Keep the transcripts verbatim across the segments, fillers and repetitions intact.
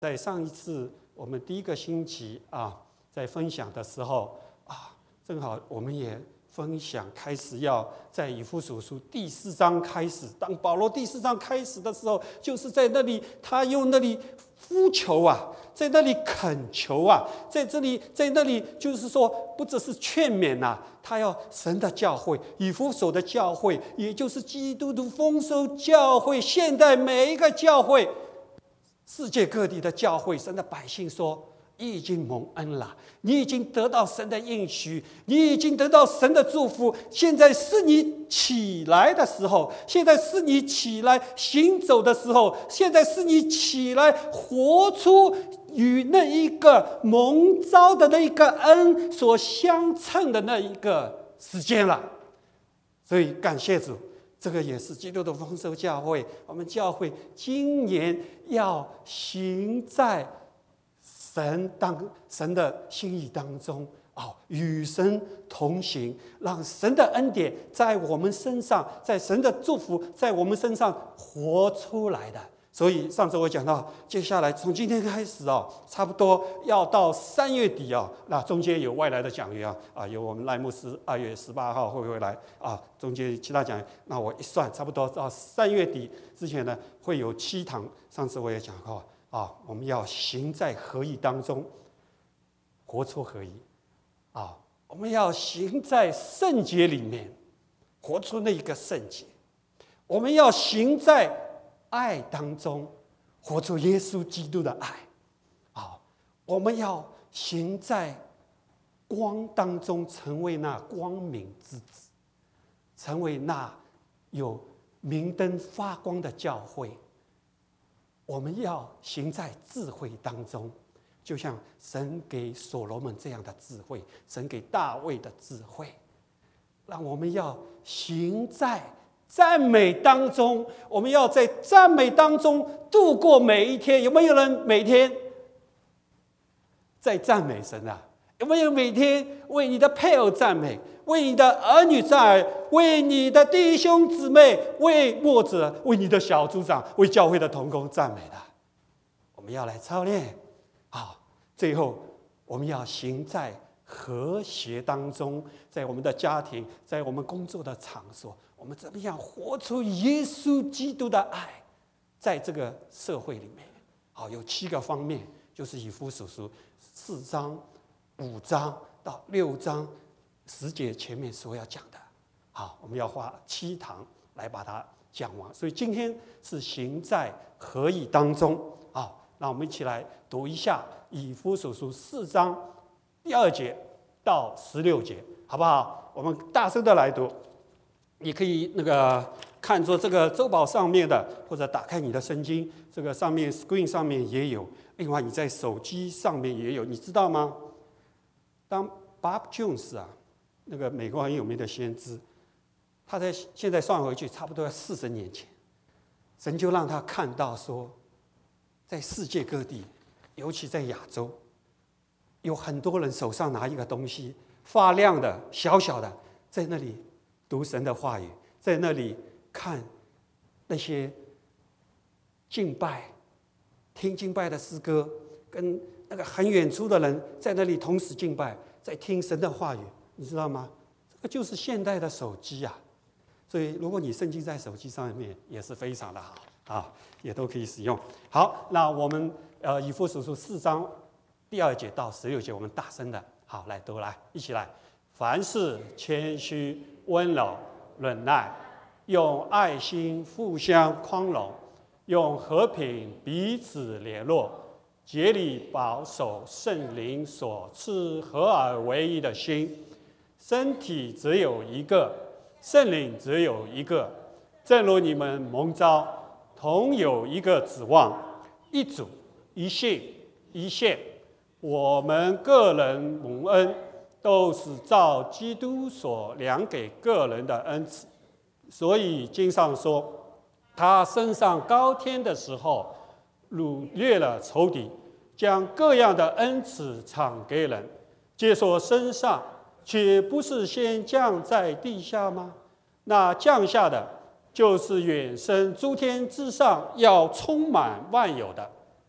在上一次我们第一个星期啊，在分享的时候啊，正好我们也分享开始要在以弗所书第四章开始。当保罗第四章开始的时候，就是在那里他用那里呼求啊，在那里恳求啊，在这里在那里就是说，不只是劝勉呐、啊，他要神的教会，以弗所的教会，也就是基督徒丰收教会，现代每一个教会。世界各地的教会，神的百姓说：“你已经蒙恩了，你已经得到神的应许，你已经得到神的祝福。现在是你起来的时候，现在是你起来行走的时候，现在是你起来活出与那一个蒙召的那一个恩所相称的那一个时间了。”所以感谢主。这个也是基督的丰收教会，我们教会今年要行在神当神的心意当中，哦，与神同行，让神的恩典在我们身上，在神的祝福在我们身上活出来的。所以上次我讲到，接下来从今天开始哦，差不多要到三月底哦，那中间有外来的讲员啊，啊，有我们赖牧师二月十八号会不会来啊？中间其他讲员，那我一算，差不多到三月底之前呢，会有七堂。上次我也讲过啊，我们要行在合一当中，活出合一啊，我们要行在圣洁里面，活出那一个圣洁，我们要行在爱当中，活出耶稣基督的爱啊！我们要行在光当中，成为那光明之子，成为那有明灯发光的教会。我们要行在智慧当中，就像神给所罗门这样的智慧，神给大卫的智慧，让我们要行在赞美当中，我们要在赞美当中度过每一天。有没有人每天在赞美神啊？有没有每天为你的配偶赞美，为你的儿女赞美，为你的弟兄姊妹，为牧者，为你的小组长，为教会的同工赞美的？我们要来操练啊！最后，我们要行在和谐当中，在我们的家庭，在我们工作的场所，我们怎么样活出耶稣基督的爱，在这个社会里面？好，有七个方面，就是以弗所书四章、五章到六章十节前面所要讲的。好，我们要花七堂来把它讲完。所以今天是行在合一当中。好，让我们一起来读一下以弗所书四章第二节到十六节，好不好？我们大声的来读。你可以那个看作这个周报上面的，或者打开你的圣经，这个上面 screen 上面也有。另外你在手机上面也有，你知道吗？当 Bob Jones 啊，那个美国很有名的先知，他在现在算回去差不多要四十年前，神就让他看到说，在世界各地，尤其在亚洲，有很多人手上拿一个东西，发亮的、小小的，在那里读神的话语，在那里看那些敬拜、听敬拜的诗歌，跟那个很远处的人在那里同时敬拜，在听神的话语，你知道吗？这个就是现代的手机啊！所以，如果你圣经在手机上面，也是非常的好啊，也都可以使用。好，那我们呃以弗所书四章第二节到十六节，我们大声的好来读来，一起来。凡事谦虚、温柔、忍耐，用爱心互相宽容，用和平彼此联络，竭力保守圣灵所赐合而为一的心。身体只有一个，圣灵只有一个，正如你们蒙召，同有一个指望，一主、一信、一线。我们个人蒙恩，都是照基督所量给个人的恩赐。所以经上说，他升上高天的时候，掳掠了仇敌，将各样的恩赐赏给人。接说升上，却不是先降在地下吗？那降下的，就是远升诸天之上，要充满万有的。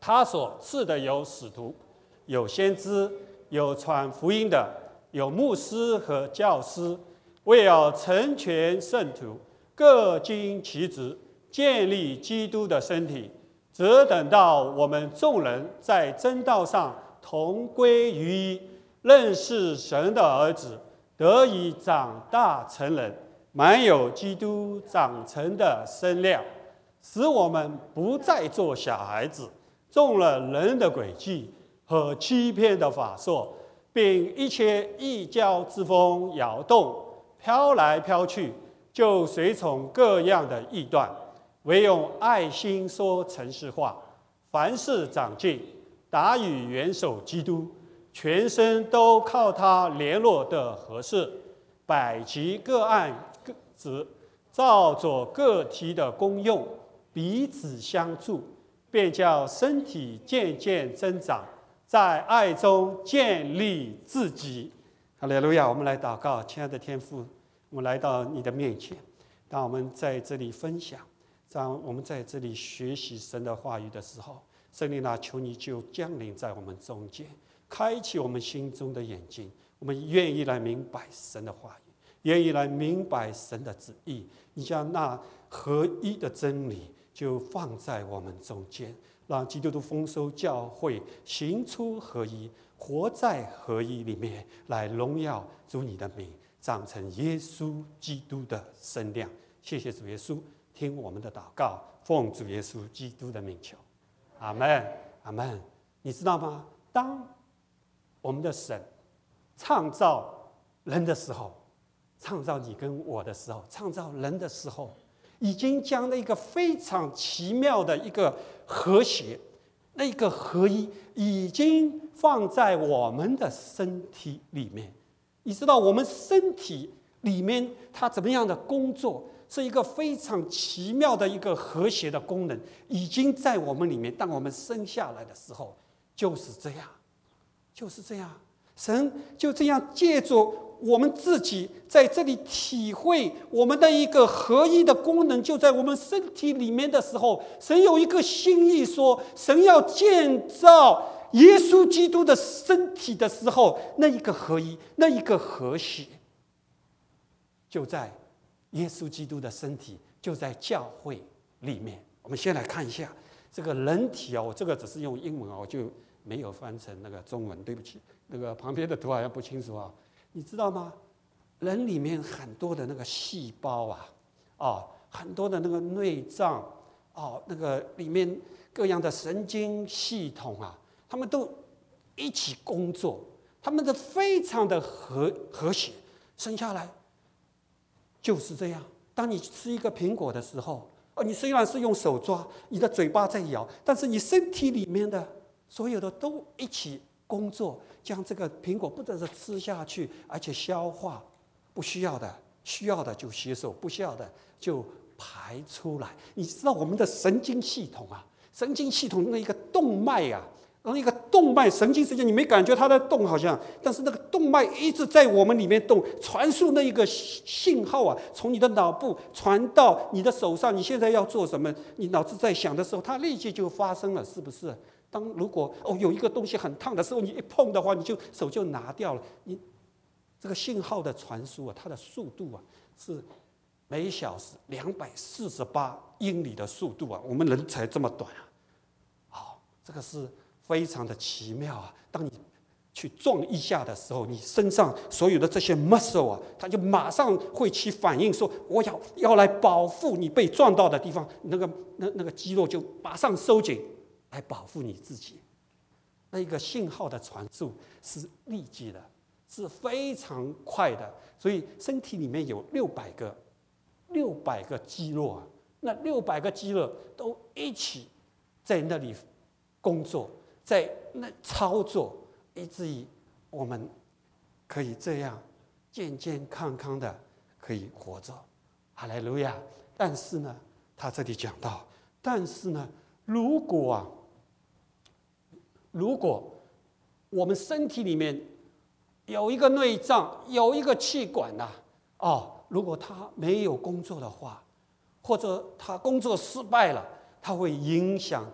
他所赐的有使徒，有先知，有传福音的，有牧师和教师，为要成全圣徒，各尽其职，建立基督的身体，只等到我们众人在真道上同归于一，认识神的儿子，得以长大成人，满有基督长成的身量，使我们不再做小孩子，中了人的诡计和欺骗的法术，并一切异教之风摇动，飘来飘去，就随从各样的异端，唯用爱心说诚实话，凡事长进，达与元首基督，全身都靠他联络的合适，百其各按各职，照着各体的功用，彼此相助，便叫身体渐渐增长，在爱中建立自己。哈利路亚！我们来祷告，亲爱的天父，我们来到你的面前。当我们在这里分享，当我们在这里学习神的话语的时候，圣灵啊，求你就降临在我们中间，开启我们心中的眼睛，我们愿意来明白神的话语，愿意来明白神的旨意。你将那合一的真理就放在我们中间，让基督的丰收教会行出合一，活在合一里面，来荣耀主你的名，长成耶稣基督的身量。谢谢主耶稣，听我们的祷告，奉主耶稣基督的名求，阿们，阿们。你知道吗？当我们的神创造人的时候，创造你跟我的时候，创造人的时候，已经将那个非常奇妙的一个和谐，那个合一，已经放在我们的身体里面。你知道我们身体里面它怎么样的工作，是一个非常奇妙的一个和谐的功能，已经在我们里面。当我们生下来的时候，就是这样，就是这样。神就这样借着我们自己在这里体会我们的一个合一的功能，就在我们身体里面的时候，神有一个心意说，神要建造耶稣基督的身体的时候，那一个合一，那一个和谐，就在耶稣基督的身体，就在教会里面。我们先来看一下这个人体哦，我这个只是用英文哦，我就没有翻成那个中文，对不起，那个旁边的图好像不清楚啊。你知道吗？人里面很多的那个细胞啊，哦，很多的那个内脏，哦，那个里面各样的神经系统啊，他们都一起工作，他们的非常的和和谐。生下来就是这样。当你吃一个苹果的时候，哦，你虽然是用手抓，你的嘴巴在咬，但是你身体里面的所有的都一起工作，将这个苹果不只是吃下去，而且消化，不需要的需要的就吸收，不需要的就排出来。你知道我们的神经系统啊，神经系统那一个动脉啊，然后一个动脉神经之间，你没感觉它在动好像，但是那个动脉一直在我们里面动，传输那一个信号啊，从你的脑部传到你的手上。你现在要做什么，你脑子在想的时候，它立即就发生了，是不是？当如果哦有一个东西很烫的时候，你一碰的话，你就手就拿掉了。你这个信号的传输啊，它的速度啊是每小时两百四十八英里的速度啊，我们人才这么短啊！好、哦，这个是非常的奇妙啊！当你去撞一下的时候，你身上所有的这些 muscle 啊，它就马上会起反应，说我要要来保护你被撞到的地方，那个那那个肌肉就马上收紧。来保护你自己，那一个信号的传输是立即的，是非常快的。所以身体里面有六百个六百个肌肉啊，那六百个肌肉都一起在那里工作，在那操作，以至于我们可以这样健健康康的可以活着。哈利路亚！但是呢，他这里讲到，但是呢，如果啊。如果我们身体里面有一个内脏，有一个气管呐、啊，哦，如果它没有工作的话，或者它工作失败了，它会影响到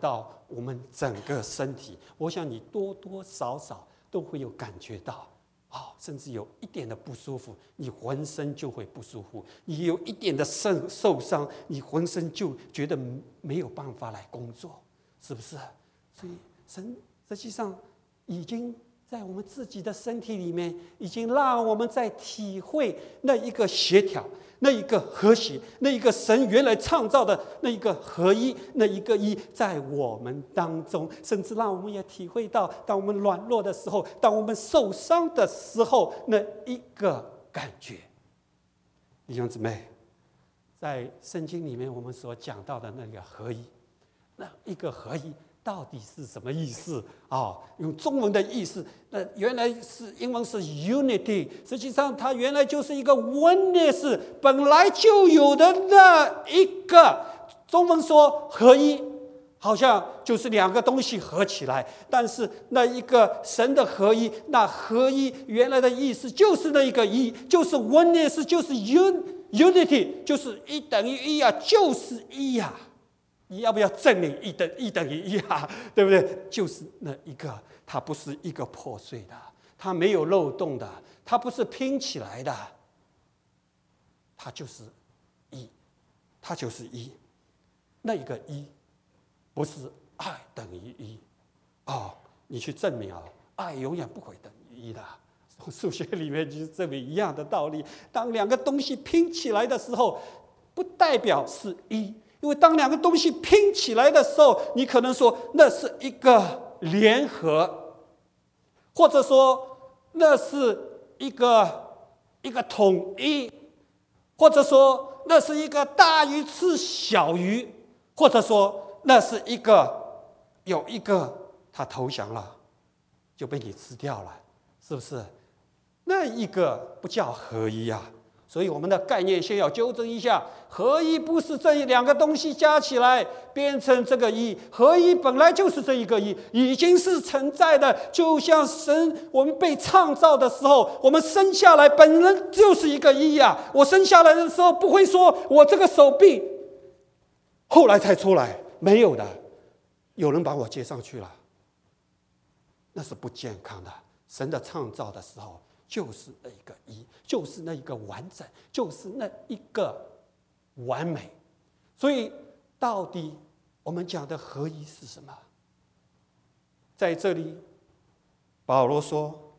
我们整个身体，我想你多多少少都会有感觉到，哦，甚至有一点的不舒服，你浑身就会不舒服；你有一点的受受伤，你浑身就觉得没有办法来工作，是不是？所以神实际上已经在我们自己的身体里面，已经让我们在体会那一个协调，那一个和谐，那一个神原来创造的那一个合一，那一个一在我们当中，甚至让我们也体会到，当我们软弱的时候，当我们受伤的时候，那一个感觉。弟兄姊妹，在圣经里面我们所讲到的那个合一，那一个合一到底是什么意思啊、哦？用中文的意思，那原来是英文是 unity， 实际上它原来就是一个 oneness， 本来就有的那一个。中文说合一，好像就是两个东西合起来，但是那一个神的合一，那合一原来的意思就是那一个一，就是 oneness， 就是 un unity， 就是一等于一啊，就是一呀、啊。你要不要证明一等一等于一啊？对不对？就是那一个，它不是一个破碎的，它没有漏洞的，它不是拼起来的，它就是一，它就是一。那一个一，不是爱等于一哦，你去证明啊，爱永远不会等于一的。从数学里面就是证明一样的道理。当两个东西拼起来的时候，不代表是一。因为当两个东西拼起来的时候，你可能说那是一个联合，或者说那是一个一个统一，或者说那是一个大鱼吃小鱼，或者说那是一个有一个他投降了就被你吃掉了，是不是？那一个不叫合一啊。所以我们的概念先要纠正一下，合一不是这两个东西加起来变成这个一，合一本来就是这一个一，已经是存在的。就像神，我们被创造的时候，我们生下来本人就是一个一呀。我生下来的时候不会说我这个手臂后来才出来，没有的，有人把我接上去了，那是不健康的。神的创造的时候就是那一个一，就是那一个完整，就是那一个完美。所以到底我们讲的合一是什么？在这里保罗说，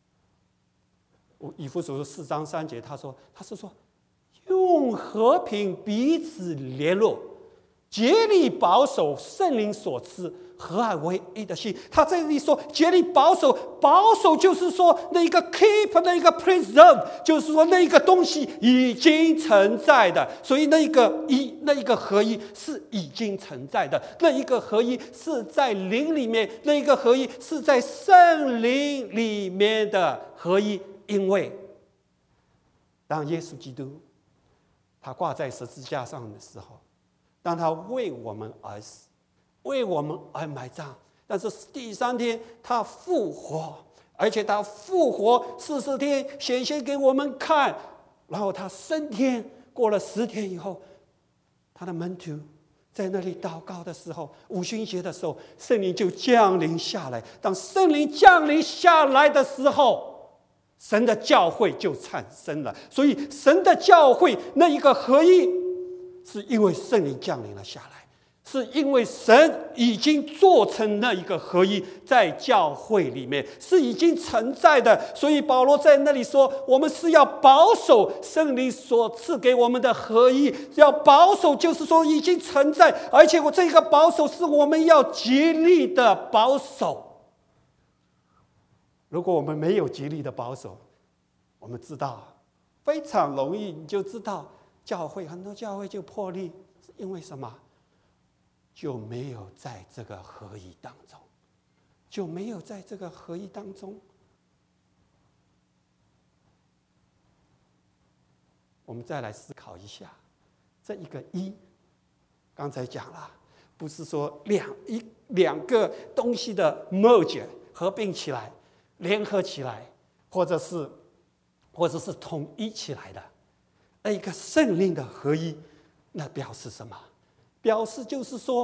以弗所书四章三节，他说他是说用和平彼此联络，竭力保守圣灵所赐合而为一的心。他这里说竭力保守，保守就是说那一个 keep， 那一个 preserve， 就是说那一个东西已经存在的。所以那一个一，那一个合一是已经存在的，那一个合一是在灵里面，那一个合一是在圣灵里面的合一。因为当耶稣基督他挂在十字架上的时候，当他为我们而死，为我们而埋葬，但是第三天他复活，而且他复活四十天显现给我们看，然后他升天，过了十天以后，他的门徒在那里祷告的时候，五旬节的时候，圣灵就降临下来。当圣灵降临下来的时候，神的教会就产生了。所以神的教会那一个合一，是因为圣灵降临了下来，是因为神已经做成那一个合一，在教会里面是已经存在的。所以保罗在那里说，我们是要保守圣灵所赐给我们的合一，要保守就是说已经存在，而且我这个保守是我们要极力的保守。如果我们没有极力的保守，我们知道非常容易，你就知道教会很多教会就破裂，是因为什么？就没有在这个合一当中，就没有在这个合一当中。我们再来思考一下，这一个一，刚才讲了，不是说两一两个东西的 merge 合并起来。联合起来，或者是或者是统一起来的那一个圣灵的合一，那表示什么？表示就是说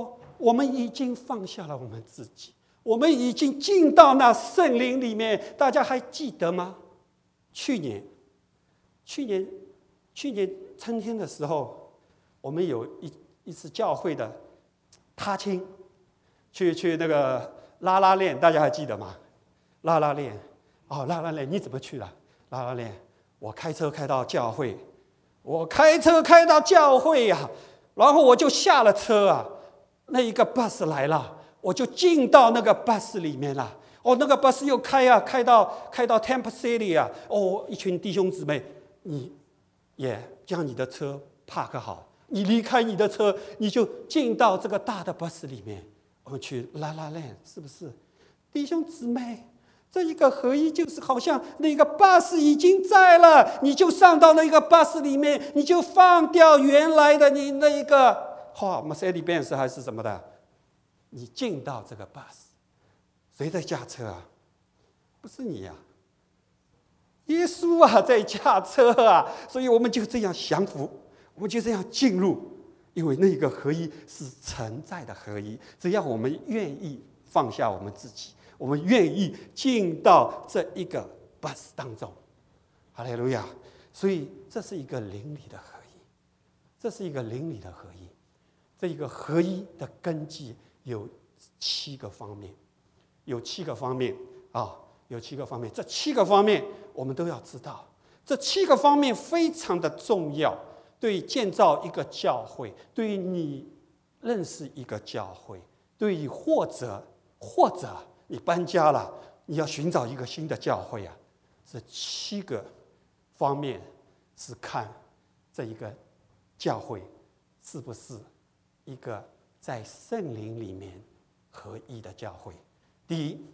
我们已经放下了我们自己，我们已经进到那圣灵里面。大家还记得吗？去年，去年，去年春天的时候，我们有一一次教会的踏青，去去那个拉拉链，大家还记得吗？拉拉链，哦，拉拉链，你怎么去的？拉拉链，我开车开到教会，我开车开到教会呀、啊，然后我就下了车啊，那一个 bus 来了，我就进到那个 bus 里面了。哦，那个 bus 又开啊，开到开到 Temple City 啊，哦，一群弟兄姊妹，你也将你的车 park 好，你离开你的车，你就进到这个大的 bus 里面，我们去拉拉链，是不是？弟兄姊妹，这一个合一就是好像那个 bus 已经在了，你就上到那个 bus 里面，你就放掉原来的你那一个哦 Mercedes-Benz 还是什么的，你进到这个 bus。谁在驾车啊？不是你呀、啊，耶稣啊在驾车啊！所以我们就这样降服，我们就这样进入，因为那个合一是存在的合一。只要我们愿意放下我们自己，我们愿意进到这一个 bus 当中，哈利路亚！所以这是一个灵里的合一，这是一个灵里的合一。这一个合一的根基有七个方面。有七个方面啊，有七个方面，这七个方面我们都要知道。这七个方面非常的重要，对于建造一个教会，对于你认识一个教会，对于或者或者你搬家了，你要寻找一个新的教会啊，这七个方面是看这一个教会是不是一个在圣灵里面合一的教会。第一，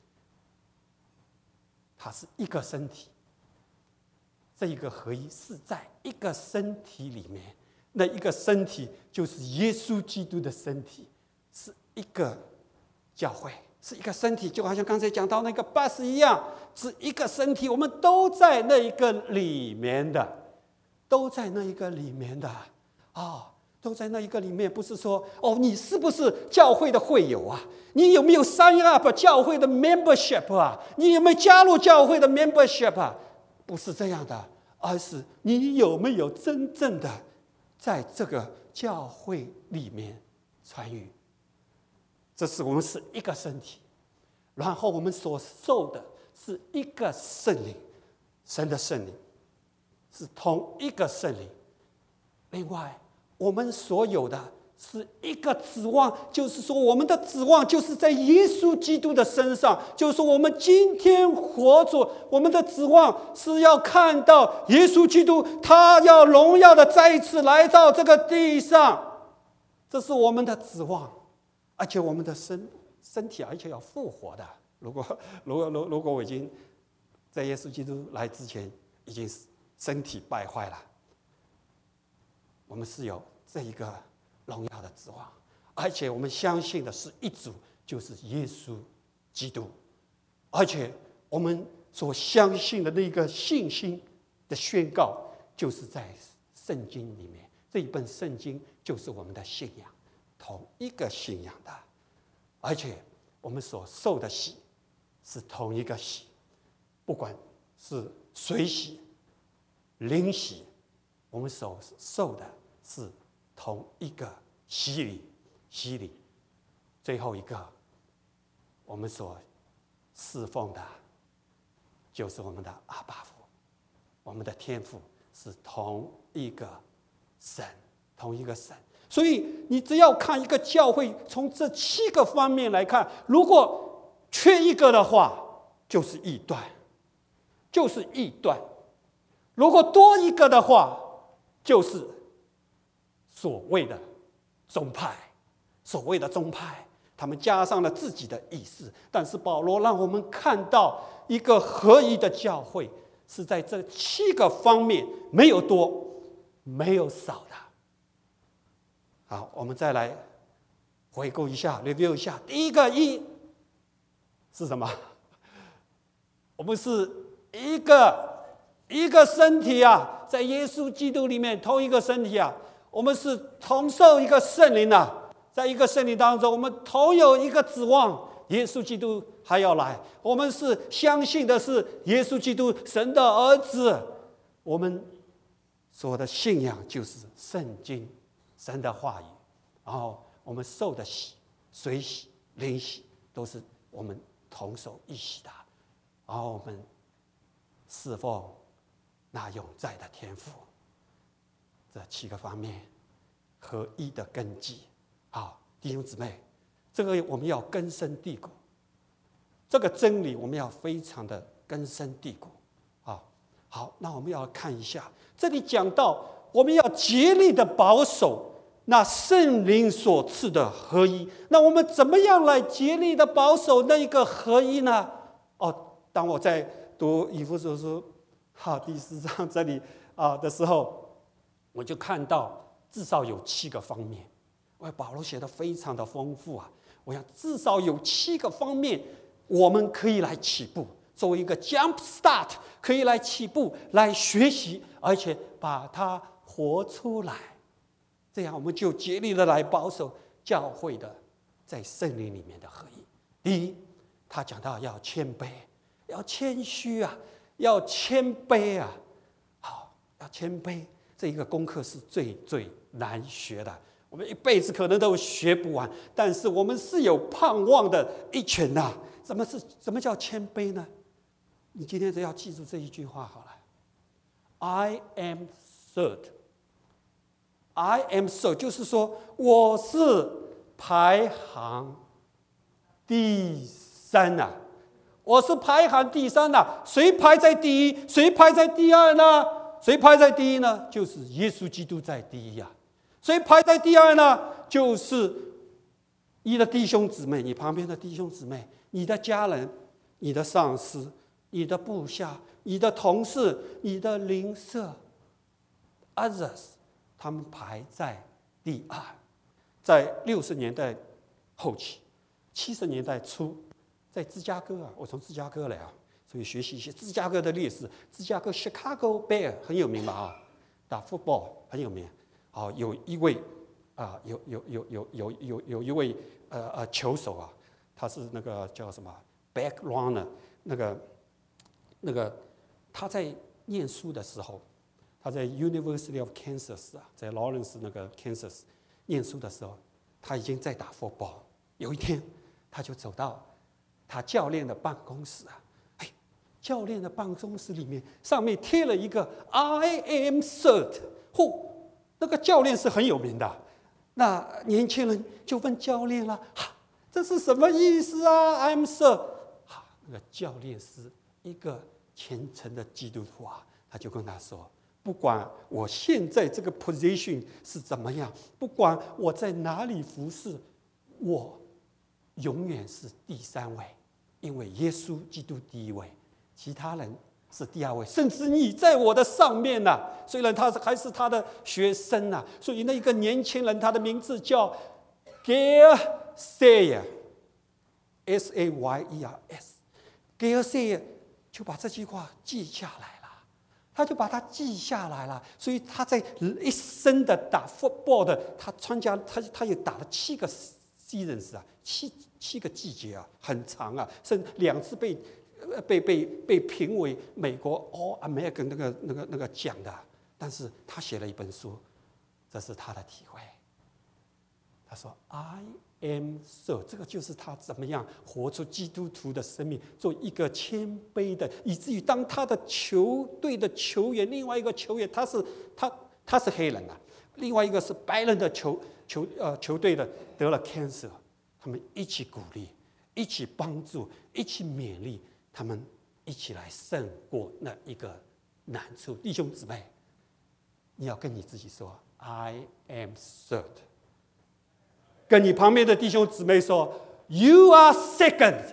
它是一个身体，这一个合一是在一个身体里面，那一个身体就是耶稣基督的身体，是一个教会，是一个身体，就好像刚才讲到那个 bus 一样，是一个身体，我们都在那一个里面的，都在那一个里面的啊。哦，都在那一个里面，不是说哦，你是不是教会的会友啊？你有没有 sign up 教会的 membership 啊？你有没有加入教会的 membership 啊？不是这样的，而是你有没有真正的在这个教会里面参与？这是我们是一个身体，然后我们所受的是一个圣灵，神的圣灵是同一个圣灵。另外，我们所有的是一个指望，就是说我们的指望就是在耶稣基督的身上，就是说我们今天活着，我们的指望是要看到耶稣基督，他要荣耀的再一次来到这个地上，这是我们的指望。而且我们的身身体而且要复活的。如果如果如果我已经在耶稣基督来之前已经身体败坏了，我们是有这一个荣耀的指望，而且我们相信的是一主，就是耶稣基督，而且我们所相信的那个信心的宣告，就是在圣经里面，这一本圣经就是我们的信仰，同一个信仰的，而且我们所受的洗是同一个洗，不管是水洗、灵洗，我们所受的是同一个洗礼，洗礼。最后一个，我们所侍奉的，就是我们的阿爸父，我们的天父是同一个神，同一个神。所以你只要看一个教会，从这七个方面来看，如果缺一个的话，就是异端，就是异端；如果多一个的话，就是所谓的宗派，所谓的宗派，他们加上了自己的意思。但是保罗让我们看到一个合一的教会，是在这七个方面没有多，没有少的。好，我们再来回顾一下 ，review 一下。第一个一是什么？我们是一个一个身体啊，在耶稣基督里面同一个身体啊。我们是同受一个圣灵啊， 在一个圣灵当中，我们同有一个指望，耶稣基督还要来。我们是相信的是耶稣基督，神的儿子。我们所的信仰就是圣经，神的话语。然后我们受的洗、水洗、灵洗，都是我们同手一洗的。然后我们侍奉那永在的天父。这七个方面合一的根基。好，弟兄姊妹，这个我们要根深蒂固，这个真理我们要非常的根深蒂固。好，好，那我们要看一下，这里讲到我们要竭力的保守那圣灵所赐的合一。那我们怎么样来竭力的保守那一个合一呢？哦，当我在读以弗所书好第四章这里啊的时候，我就看到至少有七个方面。我保罗写的非常的丰富啊！我想至少有七个方面，我们可以来起步，作为一个 jump start， 可以来起步来学习，而且把它活出来。这样我们就竭力的来保守教会的在圣灵里面的合一。第一，他讲到要谦卑，要谦虚啊，要谦卑啊。好，要谦卑，这一个功课是最最难学的，我们一辈子可能都学不完。但是我们是有盼望的一群呐、啊。什么是什么叫谦卑呢？你今天只要记住这一句话好了 ：I am third。I am third， 就是说我是排行第三呐、啊。我是排行第三呐、啊。谁排在第一？谁排在第二呢？谁排在第一呢？就是耶稣基督在第一啊。谁排在第二呢？就是你的弟兄姊妹，你旁边的弟兄姊妹，你的家人，你的上司，你的部下，你的同事，你的邻舍 ，others， 他们排在第二。在六十年代后期，七十年代初，在芝加哥啊，我从芝加哥来啊，所以学习一些芝加哥的历史。芝加哥 Chicago Bear 很有名吧啊，打 football 很有名。好，有一位啊，有有有有有有有一位呃呃球手啊，他是那个叫什么 back runner， 那个那个他在念书的时候，他在 University of Kansas 啊，在劳伦斯那个 Kansas 念书的时候，他已经在打 football。有一天，他就走到他教练的办公室啊，哎，教练的办公室里面上面贴了一个 I am third， 嚯！那个教练是很有名的，那年轻人就问教练了：“哈，这是什么意思啊 ？I'm sir。”哈，那个教练是一个虔诚的基督徒啊，他就跟他说：“不管我现在这个 position 是怎么样，不管我在哪里服侍，我永远是第三位，因为耶稣基督第一位，其他人是第二位，甚至你在我的上面呐、啊。虽然他是还是他的学生呐、啊，所以那一个年轻人，他的名字叫 Gail Sayer，S A Y E R S。Gail Sayer 就把这句话记下来了，他就把它记下来了。所以他在一生的打 football 的，他参加他他也打了七个 seasons 啊，七七个季节啊，很长啊，甚至两次被。被被被评为美国 All American 那个那个那个奖的，但是他写了一本书，这是他的体会。他说 ：“I am so， 这个就是他怎么样活出基督徒的生命，做一个谦卑的，以至于当他的球队的球员，另外一个球员他是他他是黑人啊，另外一个是白人的球球呃球队的得了 cancer， 他们一起鼓励，一起帮助，一起勉励。”他们一起来胜过那一个难处，弟兄姊妹，你要跟你自己说 ：“I am third。”跟你旁边的弟兄姊妹说 ：“You are second。”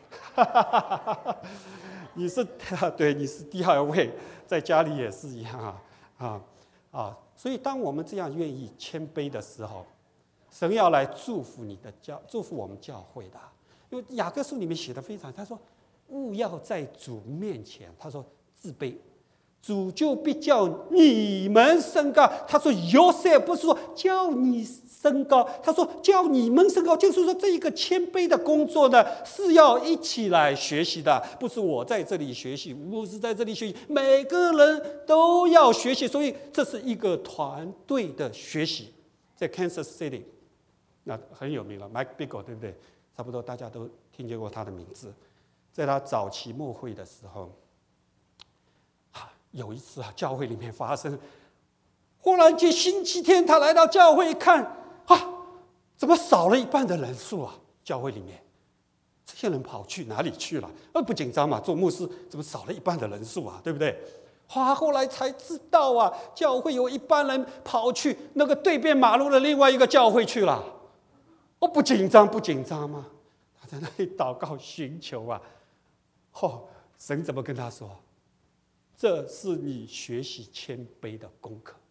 你是对，你是第二位，在家里也是一样啊啊啊！所以，当我们这样愿意谦卑的时候，神要来祝福你的教，祝福我们教会的。因为雅各书里面写的非常，他说。勿要在主面前，他说自卑， 主就必叫你们升高。他说 yourself， 不是说叫你升高，他说叫你们升高，就是说这一个谦卑的工作呢，是要一起来学习的，不是我在这里学习，牧师在这里学习，每个人都要学习，所以这是一个团队的学习。在 Kansas City， 那很有名了 ，Mike Bickle， 对不对？差不多大家都听见过他的名字。在他早期末会的时候，啊，有一次啊，教会里面发生，忽然间星期天他来到教会一看，啊，怎么少了一半的人数啊？教会里面这些人跑去哪里去了？呃，不紧张嘛，做牧师怎么少了一半的人数啊？对不对？哇，后来才知道啊，教会有一半人跑去那个对面马路的另外一个教会去了。哦，不紧张不紧张吗？他在那里祷告寻求啊。哦，神怎么跟他说？这是你学习谦卑的功课。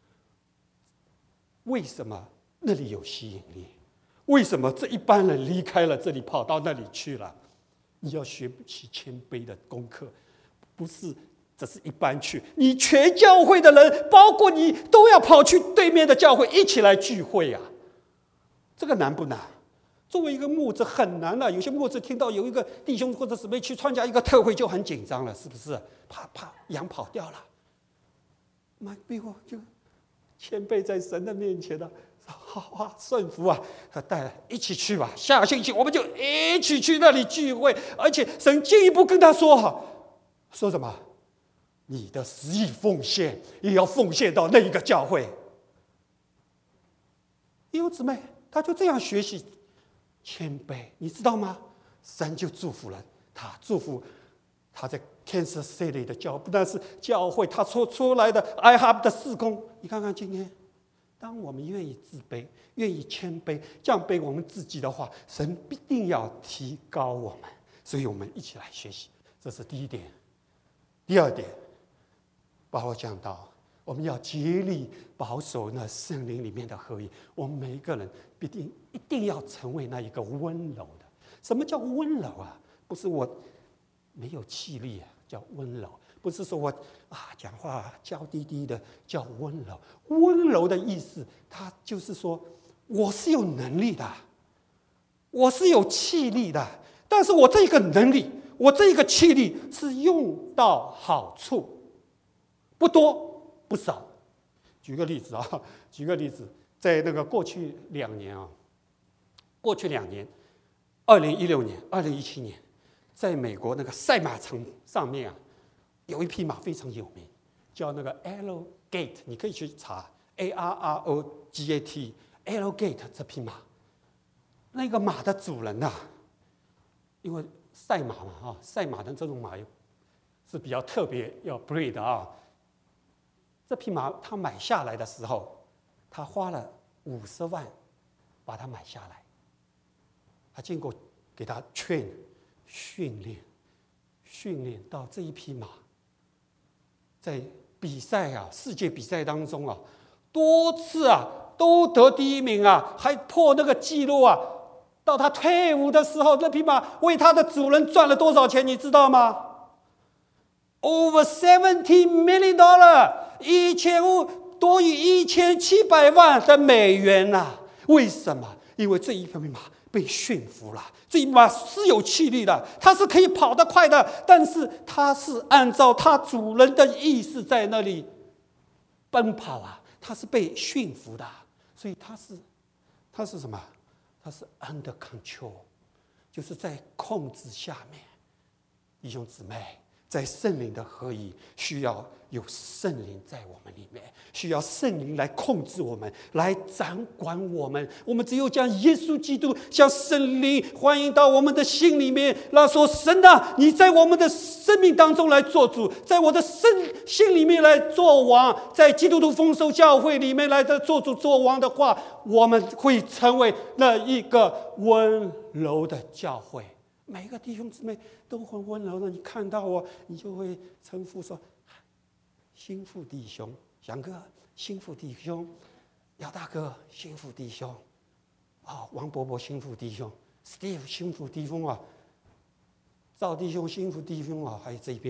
为什么那里有吸引力？为什么这一般人离开了这里跑到那里去了？你要学习谦卑的功课，不是只是一般去，你全教会的人，包括你，都要跑去对面的教会一起来聚会啊！这个难不难？作为一个牧者很难了。有些牧者听到有一个弟兄或者姊妹去参加一个特会就很紧张了，是不是？怕怕羊跑掉了，妈逼我就谦卑在神的面前了，好啊，顺服啊，他带来一起去吧。下个星期我们就一起去那里聚会，而且神进一步跟他说哈，说什么？你的十亿奉献也要奉献到那一个教会。弟兄姊妹，他就这样学习谦卑，你知道吗？神就祝福了他，祝福他在 Kansas City 的教，不但是教会，他说出来的 I Hub 的事工。你看看今天，当我们愿意自卑、愿意谦卑、降卑我们自己的话，神必定要提高我们。所以我们一起来学习，这是第一点。第二点，保罗讲到，我们要竭力保守那圣灵里面的合一。我们每一个人必定一定要成为那一个温柔的。什么叫温柔啊？不是我没有气力啊，叫温柔；不是说我啊讲话娇滴滴的叫温柔。温柔的意思，它就是说我是有能力的，我是有气力的，但是我这个能力，我这个气力是用到好处，不多不少。举个例子啊，举个例子，在那个过去两年啊，过去两年，二零一六年、二零一七年，在美国那个赛马场上面啊，有一匹马非常有名，叫那个 Arrow Gate， 你可以去查 A R R O G A T，Arrow Gate 这匹马，那个马的主人啊，因为赛马嘛啊，赛马的这种马是比较特别要 breed 的啊。这匹马他买下来的时候，他花了五十万把它买下来。他经过给他 train 训练，训练到这一匹马在比赛啊，世界比赛当中啊，多次啊都得第一名啊，还破那个记录啊。到他退伍的时候，那匹马为他的主人赚了多少钱，你知道吗？Over seventy million dollar， 一千五多于一千七百万的美元呐、啊！为什么？因为这一匹马被驯服了，这一匹马是有气力的，它是可以跑得快的，但是它是按照它主人的意思在那里奔跑啊，它是被驯服的，所以它是它是什么？它是 under control， 就是在控制下面。弟兄姊妹，在圣灵的合一，需要有圣灵在我们里面，需要圣灵来控制我们，来掌管我们。我们只有将耶稣基督、将圣灵欢迎到我们的心里面，那说神啊，你在我们的生命当中来做主，在我的身心里面来做王，在基督徒丰收教会里面来的做主做王的话，我们会成为那一个温柔的教会。每个弟兄姊妹都很温柔的，你看到我，你就会称呼说：“心腹弟兄，翔哥，心腹弟兄，姚大哥，心腹弟兄，啊、哦，王伯伯心腹弟兄 ，Steve 心腹弟兄啊，赵弟兄心腹弟兄啊，还有这边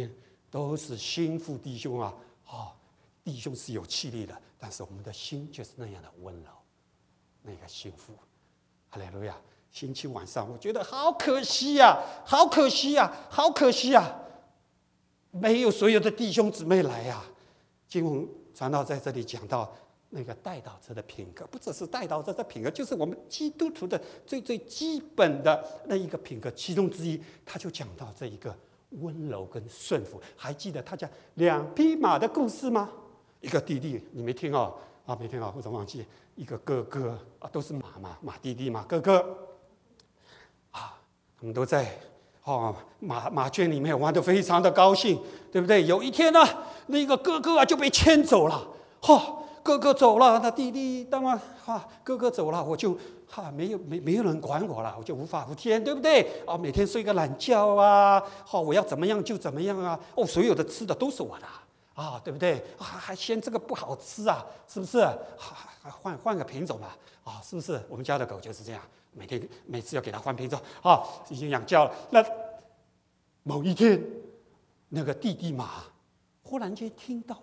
都是心腹弟兄啊！哦，弟兄是有气力的，但是我们的心就是那样的温柔，那个心腹。哈利路亚！星期晚上，我觉得好可惜呀、啊，好可惜呀、啊，好可惜呀、啊！没有所有的弟兄姊妹来呀、啊。经文传道在这里讲到那个代祷者的品格，不只是代祷者的品格，就是我们基督徒的最最基本的那一个品格其中之一。他就讲到这一个温柔跟顺服。还记得他讲两匹马的故事吗？一个弟弟，你没听哦？啊，没听哦，或者忘记。一个哥哥啊，都是马嘛，马弟弟嘛，哥哥啊，他们都在哦马马圈里面玩得非常的高兴，对不对？有一天呢、啊，那个哥哥啊就被牵走了，哈、哦，哥哥走了，那弟弟当然哈，哥哥走了，我就哈没有没没有人管我了，我就无法无天，对不对？啊，每天睡个懒觉啊，好、哦，我要怎么样就怎么样啊，哦，所有的吃的都是我的。啊，对不对？啊，还嫌这个不好吃啊，是不是？换换个品种吧，啊，是不是？我们家的狗就是这样，每天每次要给它换品种，啊，已经养教了。那某一天，那个弟弟马忽然间听到，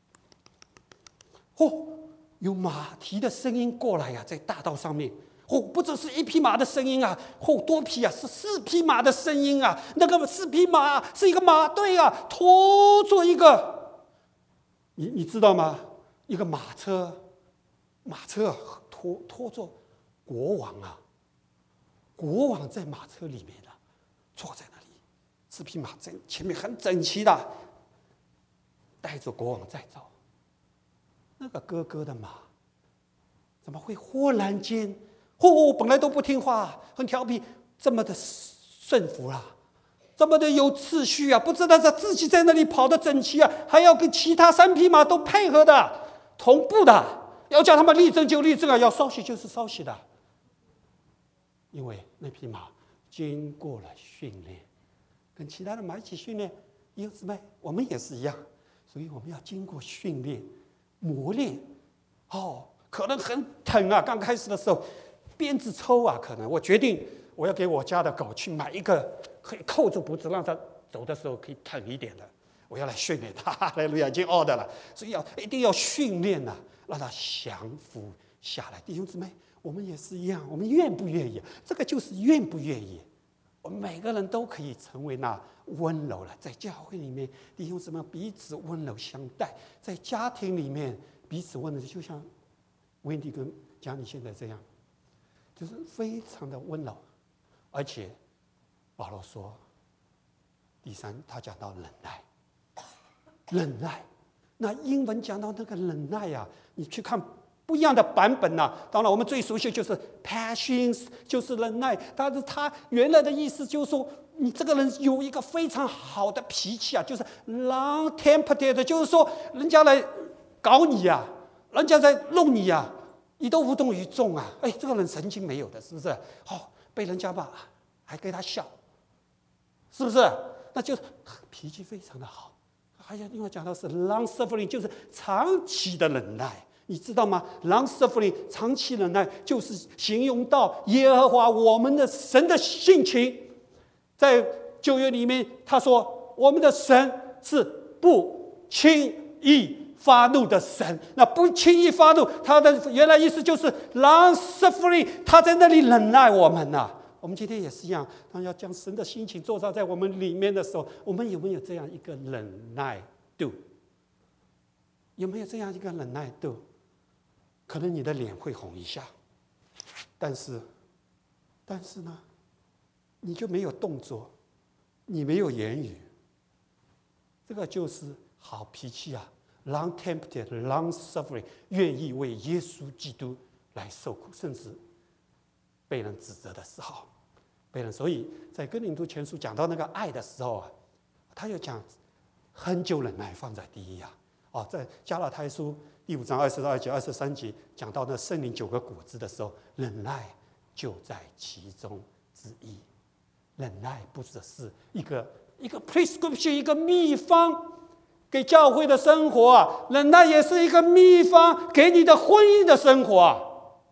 哦，有马蹄的声音过来呀、啊，在大道上面。哦，不只是一匹马的声音啊，哦，多匹啊，是四匹马的声音啊。那个四匹马、啊、是一个马队啊，拖着一个。你你知道吗？一个马车，马车啊，拖拖着国王啊，国王在马车里面啊，坐在那里，四匹马在前面很整齐的，带着国王在走。那个哥哥的马，怎么会忽然间，哦，本来都不听话，很调皮，这么的顺服了？这么的有秩序啊！不知道是自己在那里跑得整齐啊，还要跟其他三匹马都配合的、同步的，要叫他们立正就立正啊，要稍息就是稍息的。因为那匹马经过了训练，跟其他的马一起训练，弟兄姊妹，我们也是一样，所以我们要经过训练、磨练。哦，可能很疼啊，刚开始的时候，鞭子抽啊，可能我决定我要给我家的狗去买一个。可以扣住脖子，让它走的时候可以疼一点的。我要来训练它，哈利路亚，已经饿的了，所以要一定要训练呐、啊，让它降服下来。弟兄姊妹，我们也是一样，我们愿不愿意？这个就是愿不愿意。我们每个人都可以成为那温柔了，在教会里面，弟兄姊妹彼此温柔相待；在家庭里面彼此温柔，就像温迪跟佳妮现在这样，就是非常的温柔，而且。保罗说：“第三，他讲到忍耐，忍耐。那英文讲到那个忍耐呀、啊，你去看不一样的版本呐、啊。当然，我们最熟悉就是 patience， 就是忍耐。但是他原来的意思就是说，你这个人有一个非常好的脾气啊，就是 long-tempered， 就是说，人家来搞你呀、啊，人家在弄你呀、啊，你都无动于衷啊。哎，这个人神经没有的，是不是？哦，被人家骂，还给他笑。”是不是？那就是脾气非常的好。还有另外讲到是 long suffering， 就是长期的忍耐，你知道吗 ？long suffering 长期忍耐就是形容到耶和华我们的神的性情。在旧约里面，他说我们的神是不轻易发怒的神。那不轻易发怒，他的原来意思就是 long suffering， 他在那里忍耐我们呐、啊。我们今天也是一样，当要将神的心情做到在我们里面的时候，我们有没有这样一个忍耐度？有没有这样一个忍耐度？可能你的脸会红一下，但是，但是呢，你就没有动作，你没有言语，这个就是好脾气啊 ，long-tempered, long-suffering， 愿意为耶稣基督来受苦，甚至被人指责的时候。被人，所以在哥林多前书讲到那个爱的时候啊，他就讲恒久忍耐放在第一啊。哦，在加拉太书第五章二十二节、二十三节讲到那圣灵九个果子的时候，忍耐就在其中之一。忍耐不只是一个一个 prescription， 一个秘方给教会的生活啊，忍耐也是一个秘方给你的婚姻的生活啊。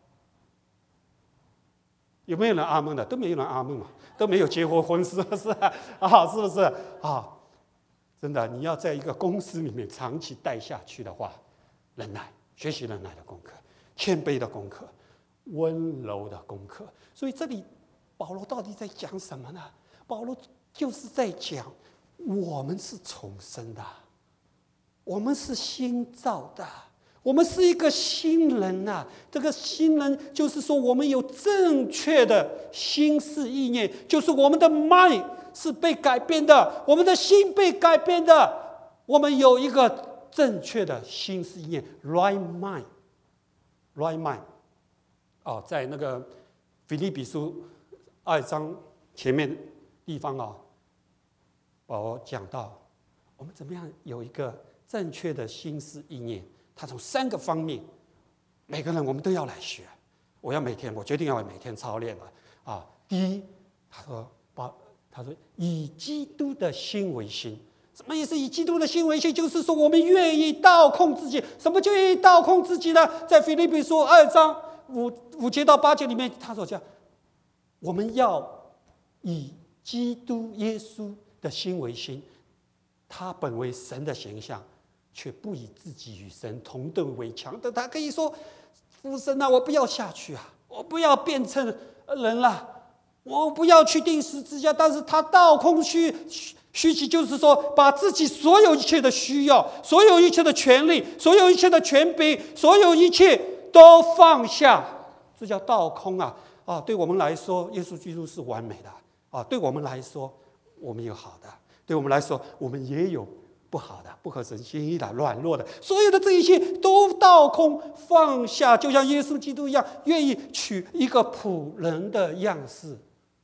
有没有人阿们的？都没有人阿们嘛，都没有结过婚，是不是啊？是不是啊？ 真的，你要在一个公司里面长期待下去的话，忍耐，学习忍耐的功课，谦卑的功课，温柔的功课。所以这里保罗到底在讲什么呢？保罗就是在讲，我们是重生的，我们是新造的，我们是一个新人呐、啊。这个新人就是说，我们有正确的心思意念，就是我们的 mind 是被改变的，我们的心被改变的，我们有一个正确的心思意念 ，right mind，right mind。哦，在那个腓立比书二章前面地方啊，保罗讲到我们怎么样有一个正确的心思意念。他从三个方面，每个人我们都要来学。我要每天，我决定要每天操练了啊。第一，他说，他说以基督的心为心，什么意思？以基督的心为心，就是说我们愿意倒空自己。什么叫愿意倒空自己呢？在腓立比书二章五五节到八节里面，他所讲，我们要以基督耶稣的心为心，他本为神的形象，却不以自己与神同等为强的。他可以说：“父神啊，我不要下去啊，我不要变成人了，我不要去钉十字架。”但是他倒空虚虚起，就是说把自己所有一切的需要、所有一切的权利、所有一切的权柄、所有一切都放下，这叫倒空啊！啊，对我们来说，耶稣基督是完美的啊；对我们来说，我们有好的；对我们来说，我们也有不好的、不合神心意的、软弱的，所有的这一切都倒空放下，就像耶稣基督一样，愿意取一个仆人的样式。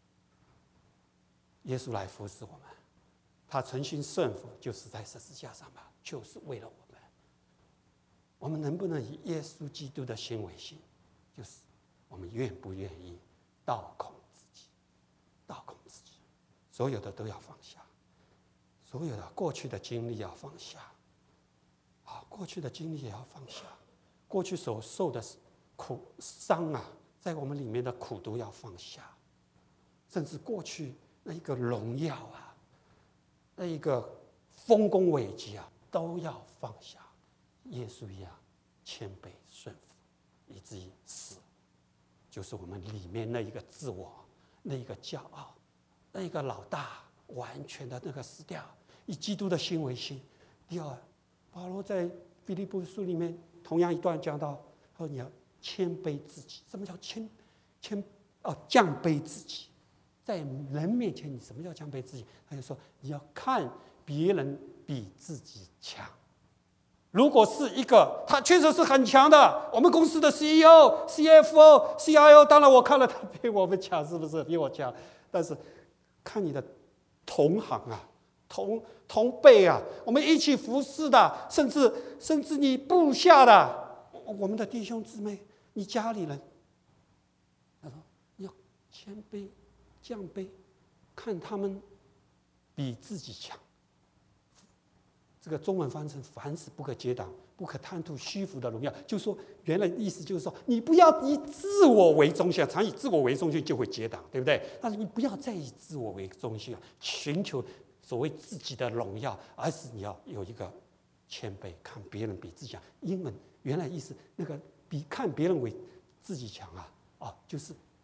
耶稣来服侍我们，他诚心顺服，就是在十字架上吧，就是为了我们。我们能不能以耶稣基督的心为心？就是我们愿不愿意倒空自己，倒空自己，所有的都要放下。所有的过去的经历要放下，啊，过去的经历也要放下，过去所受的苦伤啊，在我们里面的苦都要放下，甚至过去那一个荣耀啊，那一个丰功伟绩啊，都要放下。耶稣一样谦卑顺服，以至于死，就是我们里面那一个自我，那一个骄傲，那一个老大，完全的那个死掉。以基督的心为心。第二，保罗在腓立比书里面同样一段讲到，说你要谦卑自己。什么叫谦谦哦降卑自己？在人面前，你什么叫降卑自己？他就说你要看别人比自己强。如果是一个他确实是很强的，我们公司的 C E O、C F O、C I O， 当然我看了他比我们强，是不是比我强？但是看你的同行啊。同同辈啊，我们一起服侍的，甚至甚至你部下的，我们的弟兄姊妹，你家里人，他说你要谦卑、降卑，看他们比自己强。这个中文翻成“凡事不可结党，不可贪图虚浮的荣耀”，就说原来意思就是说，你不要以自我为中心，常以自我为中心就会结党，对不对？但是你不要再以自我为中心啊，寻求所谓自己的荣耀，而是你要有一个谦卑，看别人比自己强。英文原来意思那个比看别人为自己强啊，啊，就是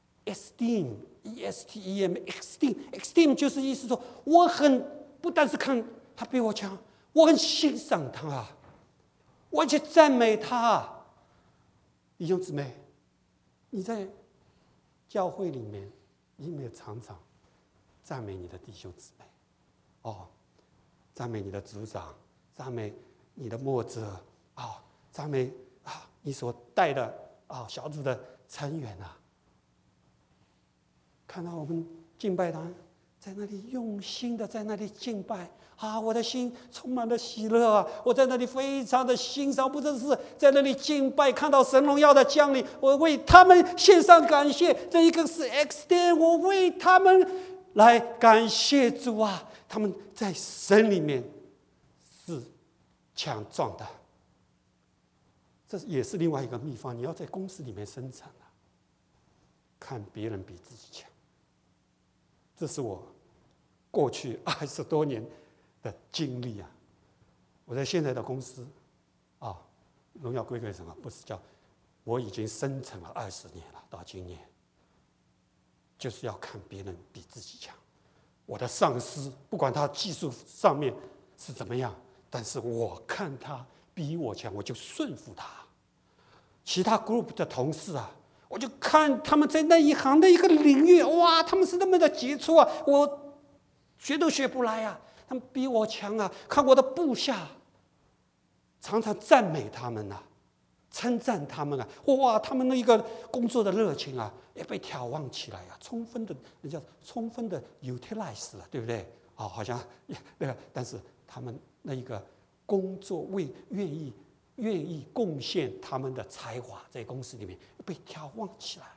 esteem e s t e m esteem esteem 就是意思说，我很不但是看他比我强，我很欣赏他啊，我去赞美他啊。弟兄姊妹，你在教会里面，你有没有常常赞美你的弟兄姊妹？哦，赞美你的组长，赞美你的牧者啊、哦，赞美啊你所带的啊、哦、小组的成员啊。看到我们敬拜堂在那里用心的在那里敬拜啊，我的心充满了喜乐啊！我在那里非常的欣赏，不只是在那里敬拜，看到神荣耀的降临，我为他们献上感谢。这一个是 extend， 我为他们来感谢主啊！他们在神里面是强壮的，这也是另外一个秘方。你要在公司里面生产啊，看别人比自己强。这是我过去二十多年的经历啊！我在现在的公司啊，荣耀归给什么？不是叫我已经生存了二十年了，到今年就是要看别人比自己强。我的上司不管他技术上面是怎么样，但是我看他比我强，我就顺服他。其他 group 的同事啊，我就看他们在那一行的一个领域，哇，他们是那么的杰出啊，我学都学不来啊，他们比我强啊。看我的部下，常常赞美他们啊，称赞他们啊，哇，他们那一个工作的热情啊，也被挑旺起来啊，充分的，人家充分的 utilize 了，对不对？哦，好像那个，但是他们那一个工作为愿意愿意贡献他们的才华，在公司里面被挑旺起来。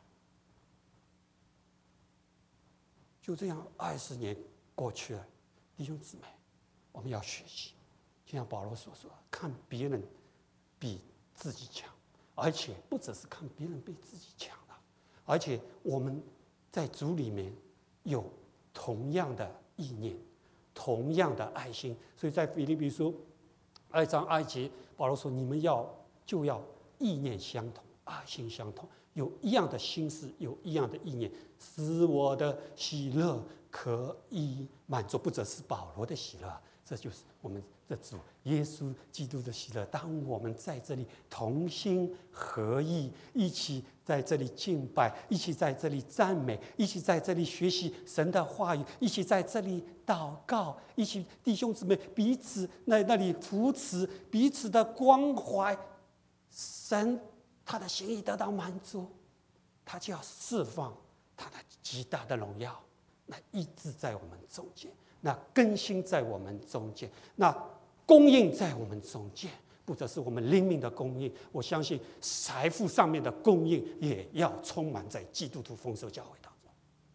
就这样，二十年过去了，弟兄姊妹，我们要学习，就像保罗所说，看别人比自己强，而且不只是看别人比自己强了，而且我们在主里面有同样的意念，同样的爱心。所以在腓立比书二章二节，保罗说：“你们要就要意念相同，爱心相同，有一样的心思，有一样的意念，使我的喜乐可以满足。”不只是保罗的喜乐，这就是我们的主耶稣基督的喜乐。当我们在这里同心合意，一起在这里敬拜，一起在这里赞美，一起在这里学习神的话语，一起在这里祷告，一起弟兄姊妹彼此在那里扶持，彼此的关怀，神他的心意得到满足，他就要释放他的极大的荣耀，那医治在我们中间，那更新在我们中间，那供应在我们中间，不只是我们灵命的供应，我相信财富上面的供应也要充满在基督徒丰收教会当中。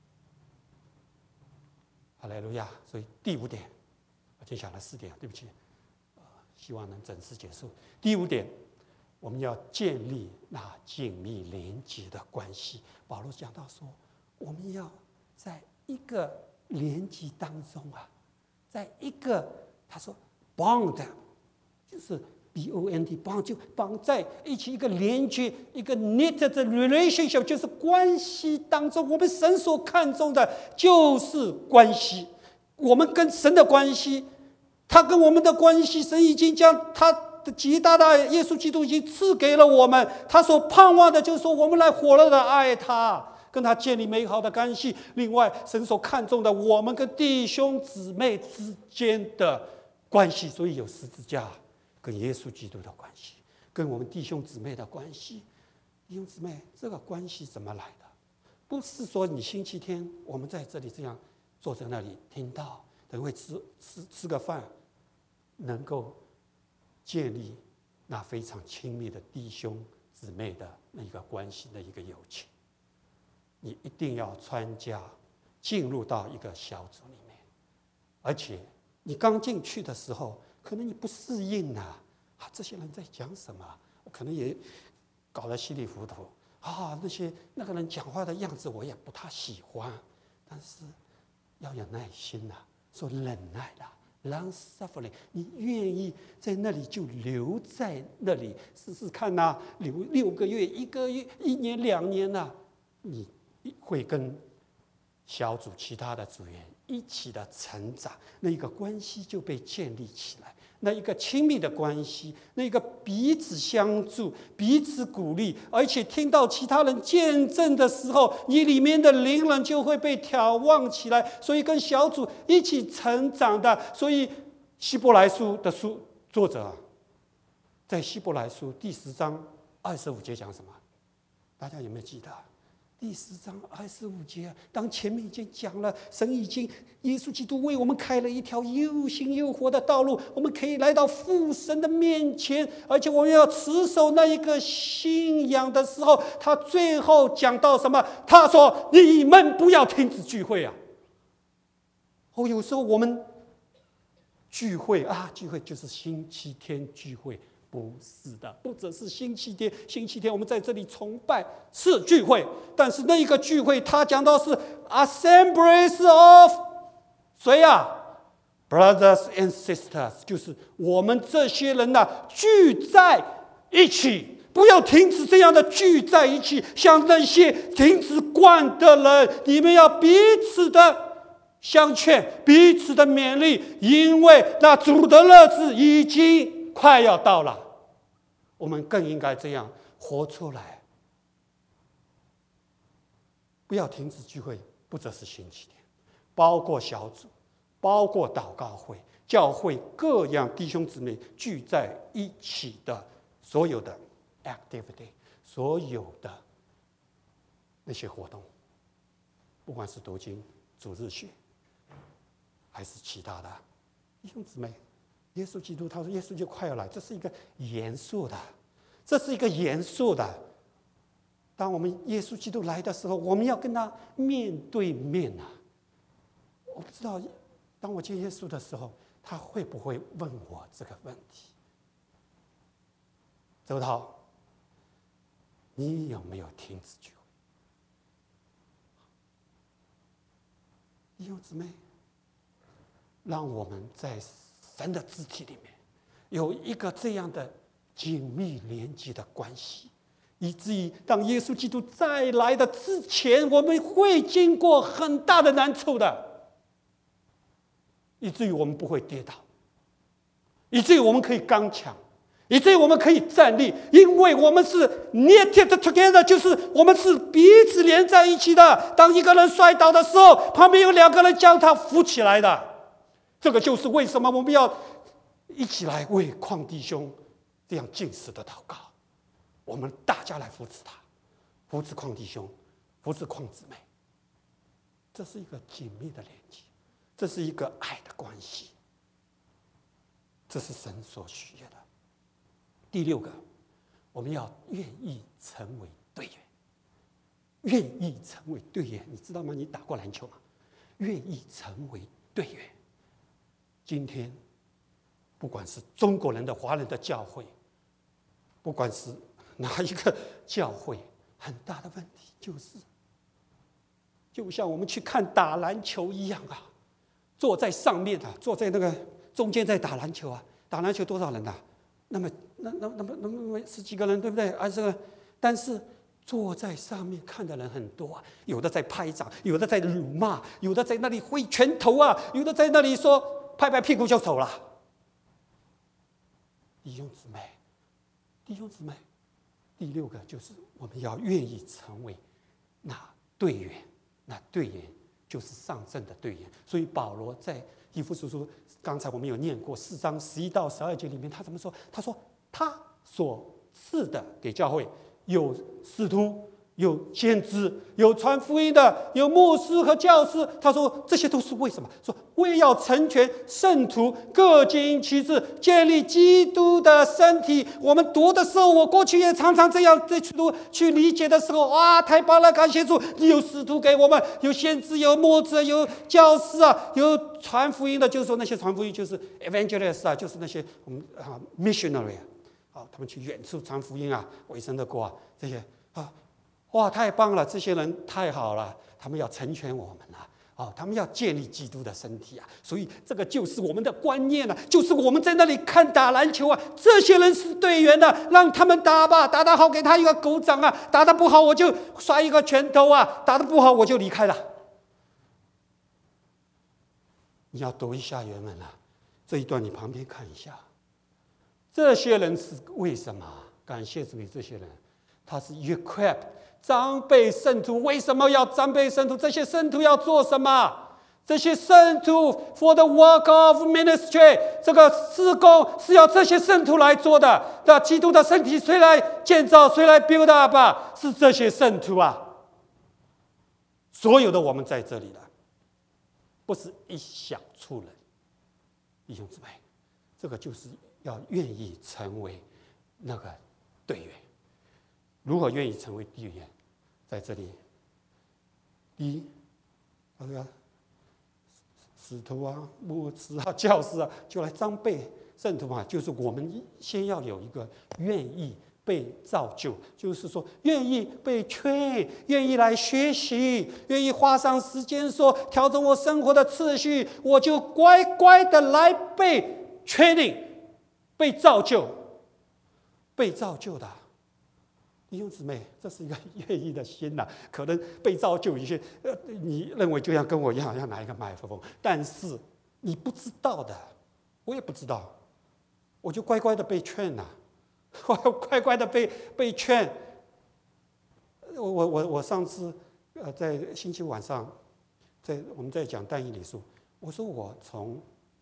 哈利路亚！所以第五点，我今天讲了四点，对不起，呃，希望能整次结束。第五点，我们要建立那紧密连结的关系。保罗讲到说，我们要在一个连结当中啊，在一个他说 bond， 就是 B O N D bond， 就绑在一起，一个连接，一个 knit 的 relationship， 就是关系当中，我们神所看重的就是关系，我们跟神的关系，他跟我们的关系，神已经将他的极大的爱，耶稣基督已经赐给了我们，他所盼望的就是说，我们来火热的爱他，跟他建立美好的关系。另外，神所看重的，我们跟弟兄姊妹之间的关系，所以有十字架跟耶稣基督的关系，跟我们弟兄姊妹的关系。弟兄姊妹，这个关系怎么来的？不是说你星期天我们在这里这样坐在那里听到，等会吃吃吃个饭，能够建立那非常亲密的弟兄姊妹的那一个关系的一个友情。你一定要参加，进入到一个小组里面，而且你刚进去的时候，可能你不适应啊，啊，这些人在讲什么？我可能也搞得稀里糊涂啊，那些那个人讲话的样子我也不太喜欢，但是要有耐心呐、啊，说忍耐啦、啊、，long suffering， 你愿意在那里就留在那里试试看呐、啊，留六个月、一个月、一年、两年呐、啊，你会跟小组其他的组员一起的成长，那一个关系就被建立起来，那一个亲密的关系，那一个彼此相助、彼此鼓励，而且听到其他人见证的时候，你里面的灵人就会被挑旺起来，所以跟小组一起成长的。所以希伯来书的书作者在希伯来书第十章二十五节讲什么？大家有没有记得？第十章二十五节，当前面已经讲了，神已经耶稣基督为我们开了一条又新又活的道路，我们可以来到父神的面前，而且我们要持守那一个信仰的时候，他最后讲到什么？他说：“你们不要停止聚会啊！”哦，有时候我们聚会啊，聚会就是星期天聚会。不是的，不只是星期天，星期天我们在这里崇拜是聚会，但是那一个聚会，他讲到是 assemblies of 谁呀、啊？ brothers and sisters， 就是我们这些人呐、啊，聚在一起，不要停止这样的聚在一起，像那些停止惯的人，你们要彼此的相劝，彼此的勉励，因为那主的日子已经快要到了，我们更应该这样活出来。不要停止聚会，不只是星期天，包括小组，包括祷告会，教会各样弟兄姊妹聚在一起的所有的 activity， 所有的那些活动，不管是读经、主日学，还是其他的弟兄姊妹，耶稣基督他说耶稣就快要来，这是一个严肃的，这是一个严肃的。当我们耶稣基督来的时候，我们要跟他面对面啊！我不知道，当我见耶稣的时候，他会不会问我这个问题？周涛，你有没有停止聚会？弟兄姊妹，让我们在神的肢体里面有一个这样的紧密连接的关系。以至于当耶稣基督再来的之前，我们会经过很大的难处的，以至于我们不会跌倒，以至于我们可以刚强，以至于我们可以站立，因为我们是 knitted together， 就是我们是彼此连在一起的。当一个人摔倒的时候，旁边有两个人将他扶起来的。这个就是为什么我们要一起来为邝弟兄这样禁食的祷告。我们大家来扶持他，扶持邝弟兄，扶持邝姊妹，这是一个紧密的连接，这是一个爱的关系，这是神所需要的。第六个，我们要愿意成为队员，愿意成为队员，你知道吗？你打过篮球吗？愿意成为队员。今天，不管是中国人的、华人的教会，不管是哪一个教会，很大的问题就是，就像我们去看打篮球一样啊，坐在上面啊，坐在那个中间在打篮球啊，打篮球多少人啊？那么那那那么那么十几个人，对不对？啊，这个，但是坐在上面看的人很多啊，有的在拍掌，有的在辱骂，有的在那里挥拳头啊，有的在那里说拍拍屁股就走了。弟兄姊妹，弟兄姊妹。第六个就是我们要愿意成为那队员，那队员就是上阵的队员。所以保罗在以弗所书，刚才我们有念过四章十一到十二节里面，他怎么说？他说他所赐的给教会有使徒，有先知，有传福音的，有牧师和教师。他说这些都是为什么？说为要成全圣徒，各尽其职，建立基督的身体。我们读的时候，我过去也常常这样去读去理解的时候，哇，太棒了！感谢主，有使徒给我们，有先知，有牧者，有教师啊，有传福音的，就是说那些传福音就是 evangelist 啊，就是那些我们啊 missionary 啊，他们去远处传福音啊，为神的国啊，这些啊。哇，太棒了！这些人太好了，他们要成全我们了，哦，他们要建立基督的身体啊！所以这个就是我们的观念了、啊，就是我们在那里看打篮球啊，这些人是队员的、啊，让他们打吧，打得好给他一个鼓掌啊，打得不好我就摔一个拳头啊，打得不好我就离开了。你要读一下原文啊，这一段你旁边看一下，这些人是为什么？感谢主，这些人他是 equipped。装备圣徒，为什么要装备圣徒？这些圣徒要做什么？这些圣徒 for the work of ministry， 这个事工是要这些圣徒来做的。那基督的身体谁来建造？谁来 build up 啊？是这些圣徒啊！所有的我们在这里的，不是一小撮人。弟兄姊妹，这个就是要愿意成为那个队员。如何愿意成为队员？在这里，第一，那个使徒啊、牧师啊、教师啊，就来装备圣徒嘛。就是我们先要有一个愿意被造就，就是说愿意被劝，愿意来学习，愿意花上时间说调整我生活的次序，我就乖乖的来被确定、被造就、被造就的弟兄姊妹，这是一个愿意的心呐、啊。可能被造就一些，呃，你认为就像跟我一样要拿一个麦克风，但是你不知道的，我也不知道，我就乖乖的被劝呐、啊。我乖乖的被被劝。我我我我上次呃在星期五晚上，在我们在讲但以理书，我说我从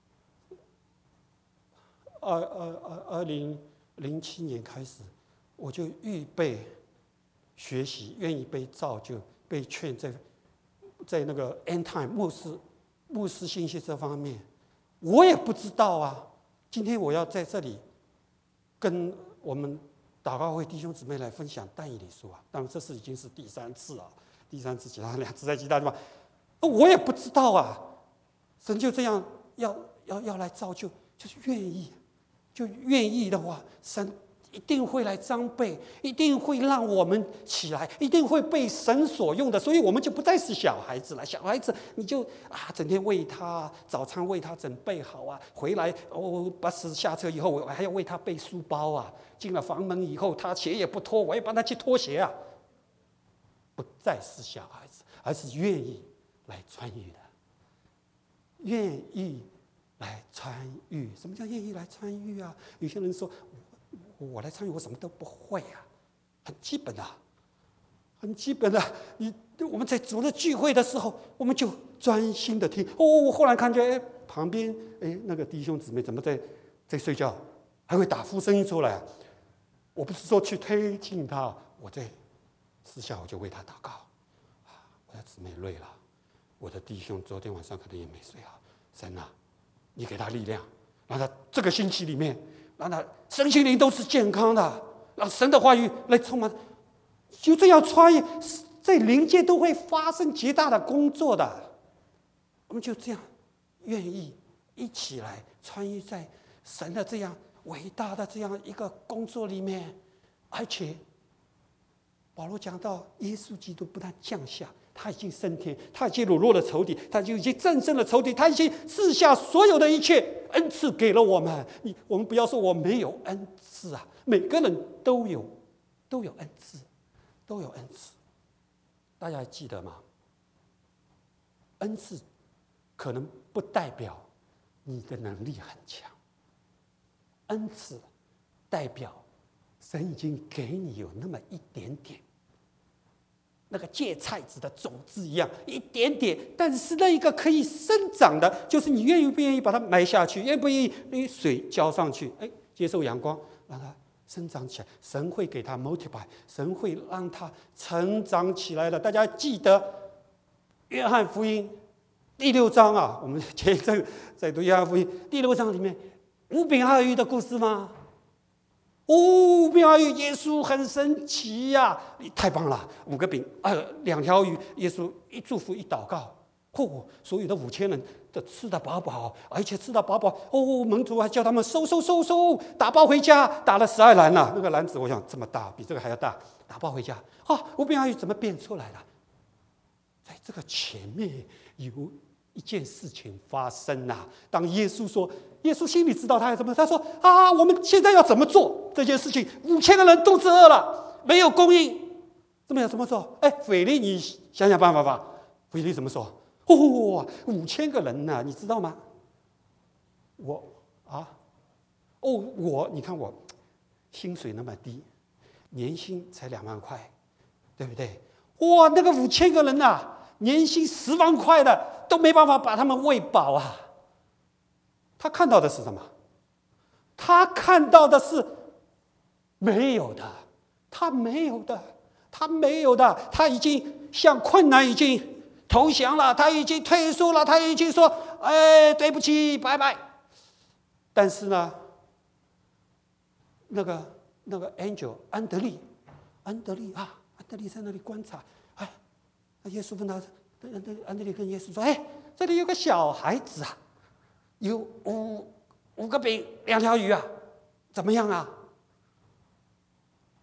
二二二二零零七年开始，我就预备学习，愿意被造就、被劝在在那个 end time 末世末世信息这方面，我也不知道啊。今天我要在这里跟我们祷告会弟兄姊妹来分享但以理书啊，当然这是已经是第三次啊，第三次其他两次在其他地方，我也不知道啊。神就这样要要要来造就，就是愿意，就愿意的话，神一定会来装备，一定会让我们起来，一定会被神所用的，所以我们就不再是小孩子了。小孩子你就啊，整天为他早餐为他准备好啊，回来哦，巴士下车以后，我还要为他背书包啊。进了房门以后，他鞋也不脱，我也帮他去脱鞋啊。不再是小孩子，而是愿意来参与的，愿意来参与。什么叫愿意来参与啊？有些人说，我, 我来参与，我什么都不会啊，很基本的、啊，很基本的、啊。你我们在主的聚会的时候，我们就专心的听。哦，我忽然看见，哎，旁边哎那个弟兄姊妹怎么在在睡觉，还会打呼声音出来啊？我不是说去推进他，我在私下我就为他祷告。我的姊妹累了，我的弟兄昨天晚上可能也没睡好。神啊，你给他力量，让他这个星期里面，让他身心灵都是健康的，让神的话语来充满。就这样穿越，在灵界都会发生极大的工作的。我们就这样愿意一起来参与在神的这样伟大的这样一个工作里面，而且保罗讲到，耶稣基督不但降下，他已经升天，他已经掳落了仇敌，他就已经战胜了仇敌，他已经赐下所有的一切恩赐给了我们。你我们不要说我没有恩赐啊，每个人都有，都有恩赐，都有恩赐。大家还记得吗？恩赐可能不代表你的能力很强。恩赐代表神已经给你有那么一点点，那个芥菜籽的种子一样，一点点，但是那一个可以生长的，就是你愿意不愿意把它埋下去，愿不愿意水浇上去，哎，接受阳光，让它生长起来。神会给它 multiply， 神会让它成长起来的。大家记得约翰福音第六章啊，我们前一阵在读约翰福音第六章里面五饼二鱼的故事吗？五饼二鱼，耶稣很神奇呀、啊！太棒了，五个饼，呃，两条鱼，耶稣一祝福一祷告，哦，所有的五千人都吃得饱饱，而且吃得饱饱，哦，门徒还叫他们收收收收，打包回家，打了十二篮了，那个篮子我想这么大，比这个还要大，打包回家。啊，五饼二鱼怎么变出来了？在这个前面有一件事情发生啊！当耶稣说，耶稣心里知道他要怎么，他说啊，我们现在要怎么做这件事情？五千个人肚子饿了，没有供应，怎么样？怎么做？哎，腓力，你想想办法吧。腓力怎么说？哦，五千个人呢、啊，你知道吗？我啊，哦，我你看我薪水那么低，年薪才两万块，对不对？哇，那个五千个人啊！年薪十万块的都没办法把他们喂饱啊！他看到的是什么？他看到的是没有的，他没有的，他没有的，他已经向困难已经投降了，他已经退缩了，他已经说：“哎，对不起，拜拜。”但是呢，那个那个 angel 安德利，安德利啊，安德利在那里观察。耶稣问他，安德烈跟耶稣说：“哎，这里有个小孩子啊，有五五个饼，两条鱼啊，怎么样啊？”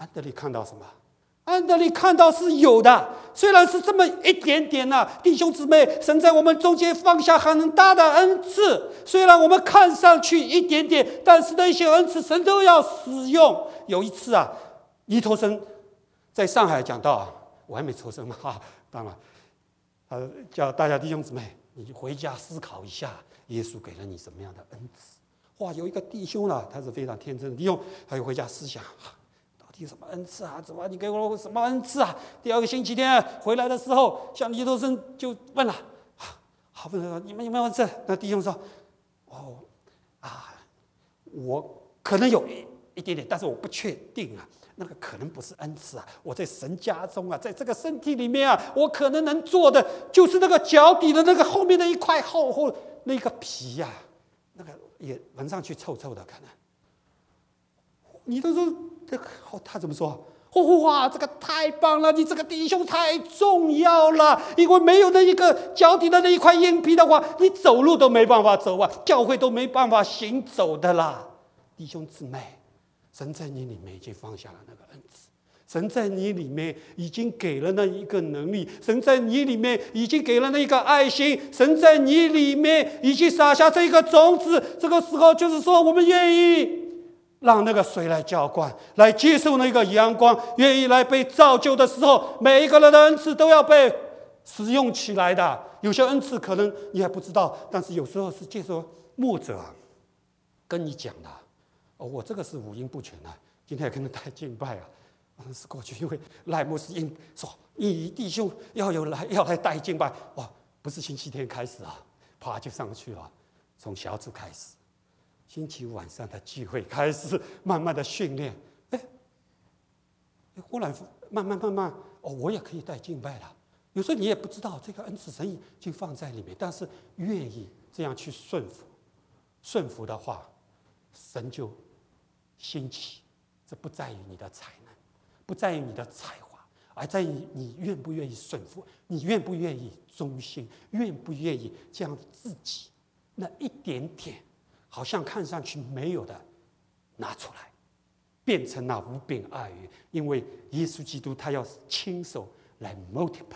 安德烈看到什么？安德烈看到是有的，虽然是这么一点点呐、啊，弟兄姊妹，神在我们中间放下很大的恩赐，虽然我们看上去一点点，但是那些恩赐神都要使用。有一次啊，伊托生在上海讲到啊，我还没出生嘛，哈，当然，他叫大家弟兄姊妹，你回家思考一下，耶稣给了你什么样的恩赐？哇，有一个弟兄啊，他是非常天真的弟兄，他就回家思想。有什么恩赐啊？怎么你给我什么恩赐啊？第二个星期天回来的时候，向伊托生就问了，好，问了你们有没有恩赐？那弟兄说，哦，啊，我可能有一一点点，但是我不确定啊。那个可能不是恩赐啊，我在神家中啊，在这个身体里面啊，我可能能做的就是那个脚底的那个后面的一块厚厚那个皮呀、啊，那个也闻上去臭臭的，可能。你都说。这个他怎么说？哇，这个太棒了！你这个弟兄太重要了，因为没有那一个脚底的那一块硬皮的话，你走路都没办法走啊，教会都没办法行走的啦。弟兄姊妹，神在你里面已经放下了那个恩赐，神在你里面已经给了那一个能力，神在你里面已经给了那一个爱心，神在你里面已经撒下这个种子。这个时候就是说，我们愿意。让那个水来浇灌，来接受那个阳光，愿意来被造就的时候，每一个人的恩赐都要被使用起来的。有些恩赐可能你还不知道，但是有时候是借着牧者啊跟你讲的。哦，我这个是五音不全的，今天也跟人带敬拜啊。是过去因为赖牧师因说你弟兄要有来要来带敬拜，哇，不是星期天开始啊，啪就上去了，从小组开始。星期五晚上的聚会开始，慢慢的训练，哎，忽然慢慢慢慢，哦，我也可以带敬拜了。有时候你也不知道这个恩赐神已经放在里面，但是愿意这样去顺服，顺服的话，神就兴起。这不在于你的才能，不在于你的才华，而在于你愿不愿意顺服，你愿不愿意忠心，愿不愿意将自己那一点点。好像看上去没有的拿出来，变成那无边爱语，因为耶稣基督他要亲手来 multiply，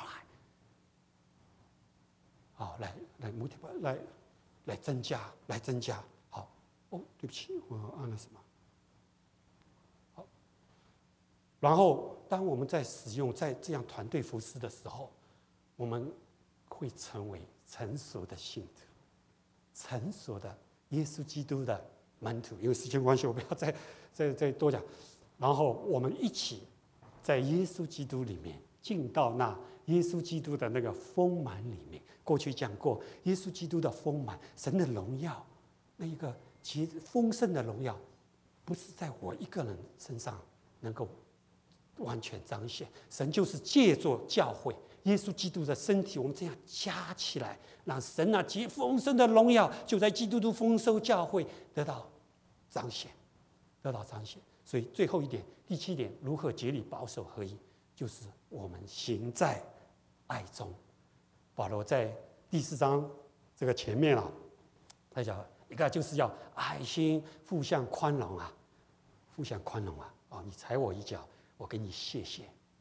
好，来来 multiply， 来来增加，来增加。好，哦，对不起，我按了什么？好，然后当我们在使用在这样团队服事的时候，我们会成为成熟的信徒，成熟的。耶稣基督的门徒，因为时间关系，我不要再再再多讲。然后我们一起在耶稣基督里面进到那耶稣基督的那个丰满里面。过去讲过，耶稣基督的丰满，神的荣耀，那一个其丰盛的荣耀，不是在我一个人身上能够完全彰显，神就是借助教会。耶稣基督的身体，我们这样加起来，让神那极丰盛的荣耀就在基督徒丰收教会得到彰显，得到彰显。所以最后一点，第七点，如何竭力保守合一，就是我们行在爱中。保罗在第四章这个前面啊，他讲一个就是要爱心，互相宽容啊，互相宽容啊。哦，你踩我一脚，我给你谢谢。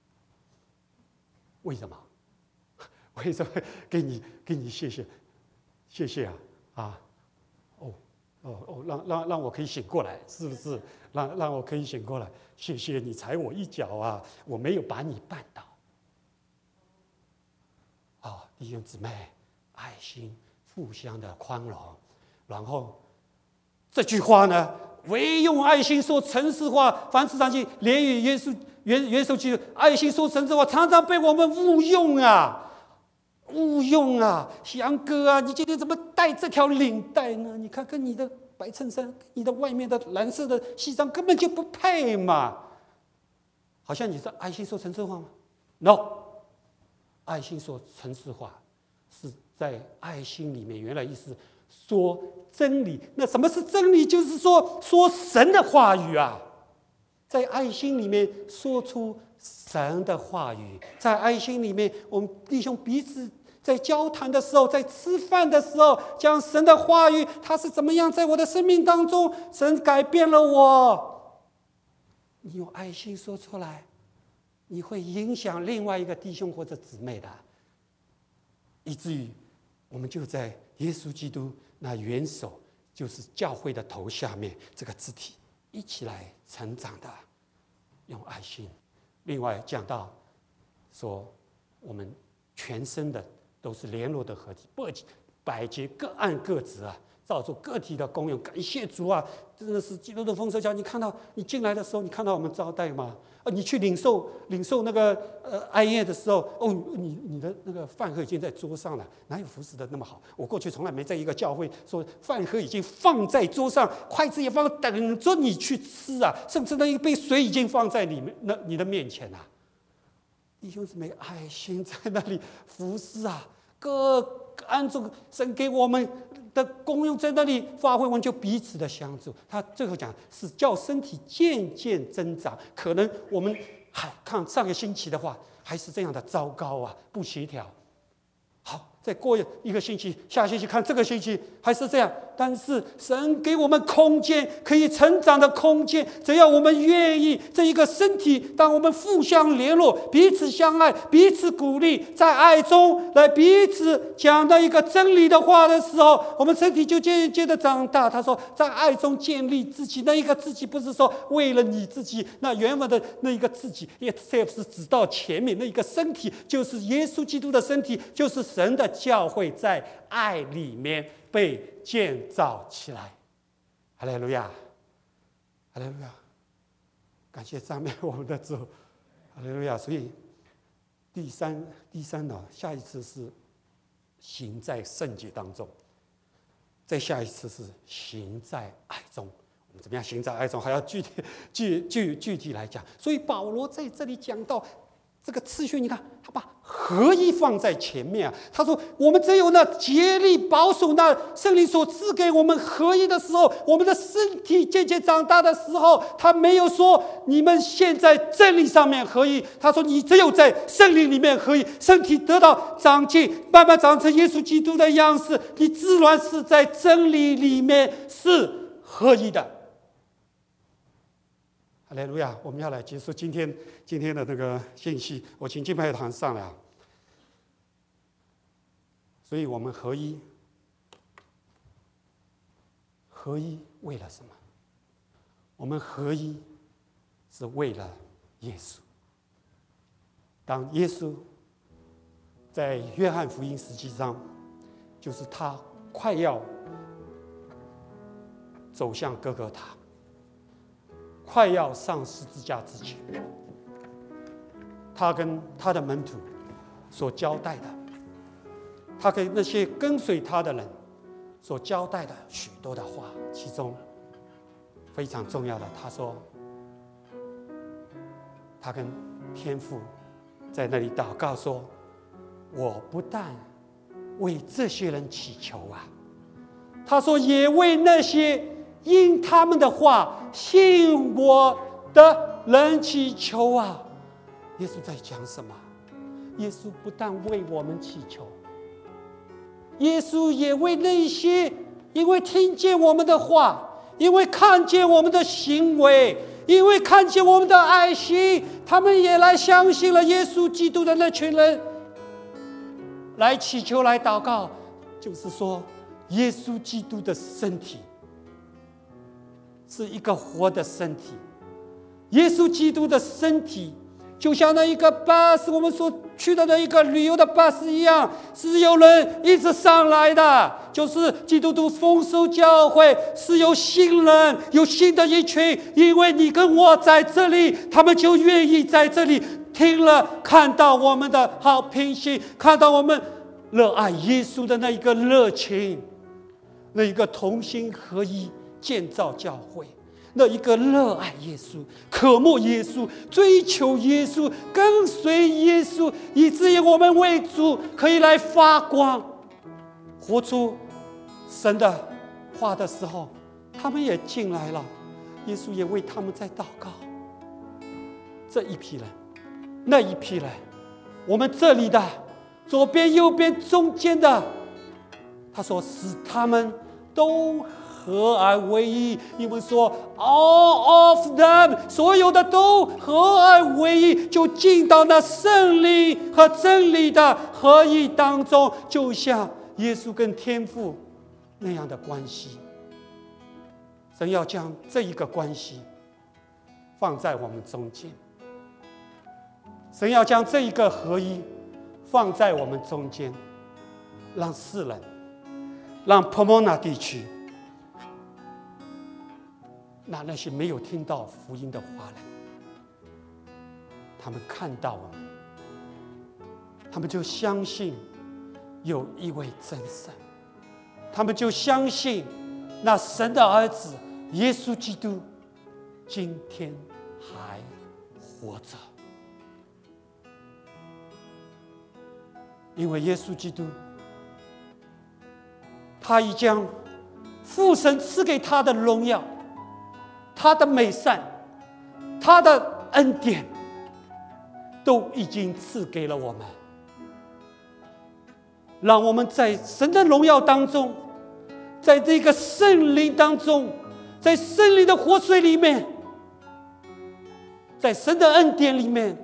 为什么？为什么给你给你谢谢？谢谢啊啊！哦哦哦，让让让我可以醒过来，是不是？让让我可以醒过来。谢谢你踩我一脚啊，我没有把你绊倒。啊、哦，弟兄姊妹，爱心，互相的宽容。然后这句话呢，唯用爱心说诚实话，凡事上去连于耶稣元元首基督，爱心说诚实话，常常被我们误用啊。误用啊，翔哥啊，你今天怎么带这条领带呢？你看，跟你的白衬衫、你的外面的蓝色的西装根本就不配嘛！好像你是爱心说诚实话吗 ？No， 爱心说诚实话是在爱心里面，原来意思说真理。那什么是真理？就是说说神的话语啊，在爱心里面说出神的话语，在爱心里面，我们弟兄彼此在交谈的时候，在吃饭的时候，将神的话语，他是怎么样在我的生命当中，神改变了我。 你用爱心说出来，你会影响另外一个弟兄或者姊妹的，以至于我们就在耶稣基督那元首，就是教会的头下面这个肢体一起来成长的，用爱心。另外讲到说，我们全身的都是联络的合体，不百节各按各职啊，照做个体的功用。感谢主啊！真的是基督的丰收家。你看到你进来的时候，你看到我们招待吗？呃，你去领受领受那个呃哀宴的时候，哦，你你的那个饭盒已经在桌上了，哪有服侍的那么好？我过去从来没在一个教会说饭盒已经放在桌上，筷子也放，等着你去吃啊，甚至那一杯水已经放在你们那你的面前啊。弟兄姊妹，爱心在那里服侍啊，各按照神给我们的功用在那里发挥，我们就彼此的相助。他最后讲是叫身体渐渐增长。可能我们还看上个星期的话，还是这样的糟糕啊，不协调。好，再过一个星期，下星期看这个星期还是这样。但是神给我们空间，可以成长的空间，只要我们愿意，这一个身体，当我们互相联络，彼此相爱，彼此鼓励，在爱中来彼此讲到一个真理的话的时候，我们身体就渐渐的长大。他说，在爱中建立自己，那一个自己不是说为了你自己，那原本的那一个自己，也是指到前面那一个身体，就是耶稣基督的身体，就是神的教会，在爱里面被建造起来。哈利路亚，哈利路亚，感谢赞美我们的主，哈利路亚。所以第三第三呢，下一次是行在圣洁当中，再下一次是行在爱中。我们怎么样行在爱中，还要具体具具具体来讲。所以保罗在这里讲到这个次序，你看他把合一放在前面啊。他说，我们只有那竭力保守那圣灵所赐给我们合一的时候，我们的身体渐渐长大的时候，他没有说你们现在真理上面合一，他说你只有在圣灵里面合一，身体得到长进，慢慢长成耶稣基督的样式，你自然是在真理里面是合一的。哈利路亚！我们要来结束今天今天的那个信息。我请敬拜堂上来。所以我们合一，合一为了什么？我们合一是为了耶稣。当耶稣在约翰福音十七章，就是他快要走向哥哥他，快要上十字架之前，他跟他的门徒所交代的，他给那些跟随他的人所交代的许多的话，其中非常重要的，他说，他跟天父在那里祷告说，我不但为这些人祈求啊，他说也为那些因他们的话信我的人祈求啊。耶稣在讲什么？耶稣不但为我们祈求，耶稣也为那些因为听见我们的话，因为看见我们的行为，因为看见我们的爱心，他们也来相信了耶稣基督的那群人，来祈求，来祷告，就是说耶稣基督的身体是一个活的身体。耶稣基督的身体就像那一个巴士，我们所去的那一个旅游的巴士一样，是有人一直上来的，就是基督徒丰收教会是有新人，有新的一群，因为你跟我在这里，他们就愿意在这里听了，看到我们的好品行，看到我们热爱耶稣的那一个热情，那一个同心合一建造教会，那一个热爱耶稣、渴慕耶稣、追求耶稣、跟随耶稣，以至于我们为主可以来发光，活出神的话的时候，他们也进来了，耶稣也为他们在祷告。这一批人，那一批人，我们这里的左边、右边、中间的，他说使他们都合而为一。因为说 all of them， 所有的都合而为一，就进到那圣灵和真理的合一当中，就像耶稣跟天父那样的关系。神要将这一个关系放在我们中间，神要将这一个合一放在我们中间，让世人，让 Pomona 地区，那那些没有听到福音的华人，他们看到我们，他们就相信有一位真神，他们就相信那神的儿子耶稣基督今天还活着。因为耶稣基督，他已将父神赐给他的荣耀，他的美善，他的恩典，都已经赐给了我们，让我们在神的荣耀当中，在这个圣灵当中，在圣灵的活水里面，在神的恩典里面，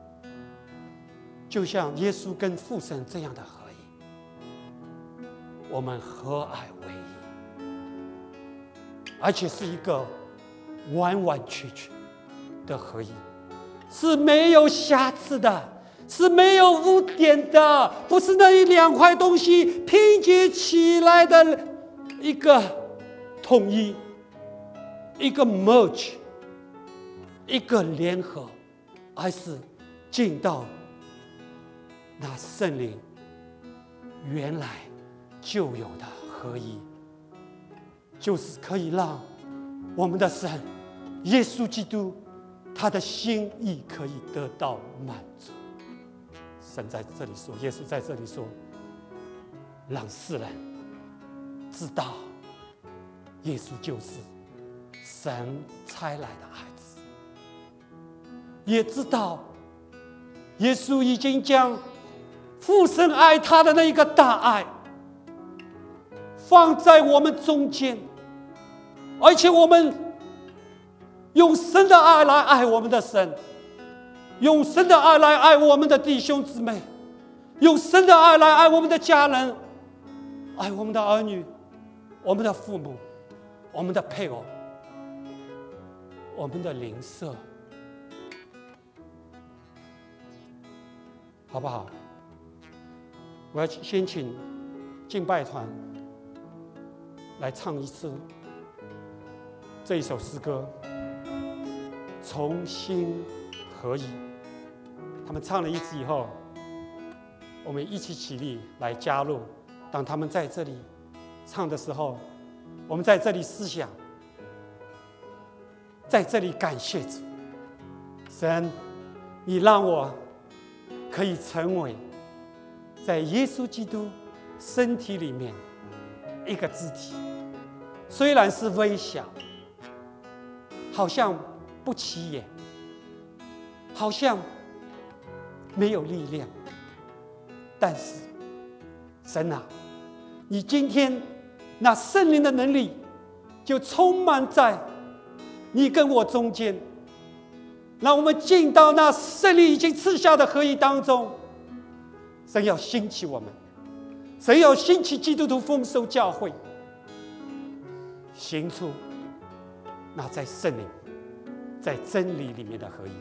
就像耶稣跟父神这样的合一，我们合而为一，而且是一个完完全全的合一，是没有瑕疵的，是没有污点的，不是那一两块东西拼接起来的一个统一，一个 merge， 一个联合，而是进到那圣灵原来就有的合一，就是可以让我们的神耶稣基督他的心意可以得到满足。神在这里说，耶稣在这里说，让世人知道耶稣就是神差来的孩子，也知道耶稣已经将父神爱他的那一个大爱放在我们中间，而且我们用神的爱来爱我们的神，用神的爱来爱我们的弟兄姊妹，用神的爱来爱我们的家人，爱我们的儿女，我们的父母，我们的配偶，我们的邻舍，好不好？我要先请敬拜团来唱一次这一首诗歌，重新合一。他们唱了一次以后，我们一起起立来加入。当他们在这里唱的时候，我们在这里思想，在这里感谢主。神，你让我可以成为在耶稣基督身体里面一个肢体，虽然是微小，好像不起眼，好像没有力量，但是神啊，你今天那圣灵的能力就充满在你跟我中间，让我们进到那圣灵已经赐下的合一当中。神要兴起我们，神要兴起基督徒丰收教会，行出那在圣灵在真理里面的合一。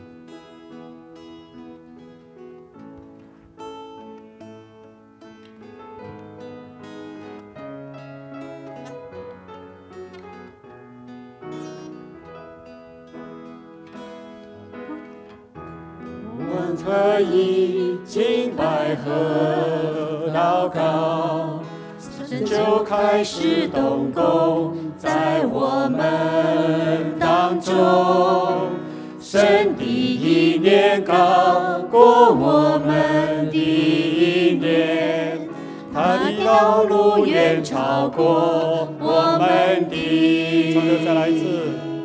我们可以敬拜和祷告，神就开始动工在我们当中。神的意念高过我们的意念，他的道路远超过我们的。 唱的再来一次。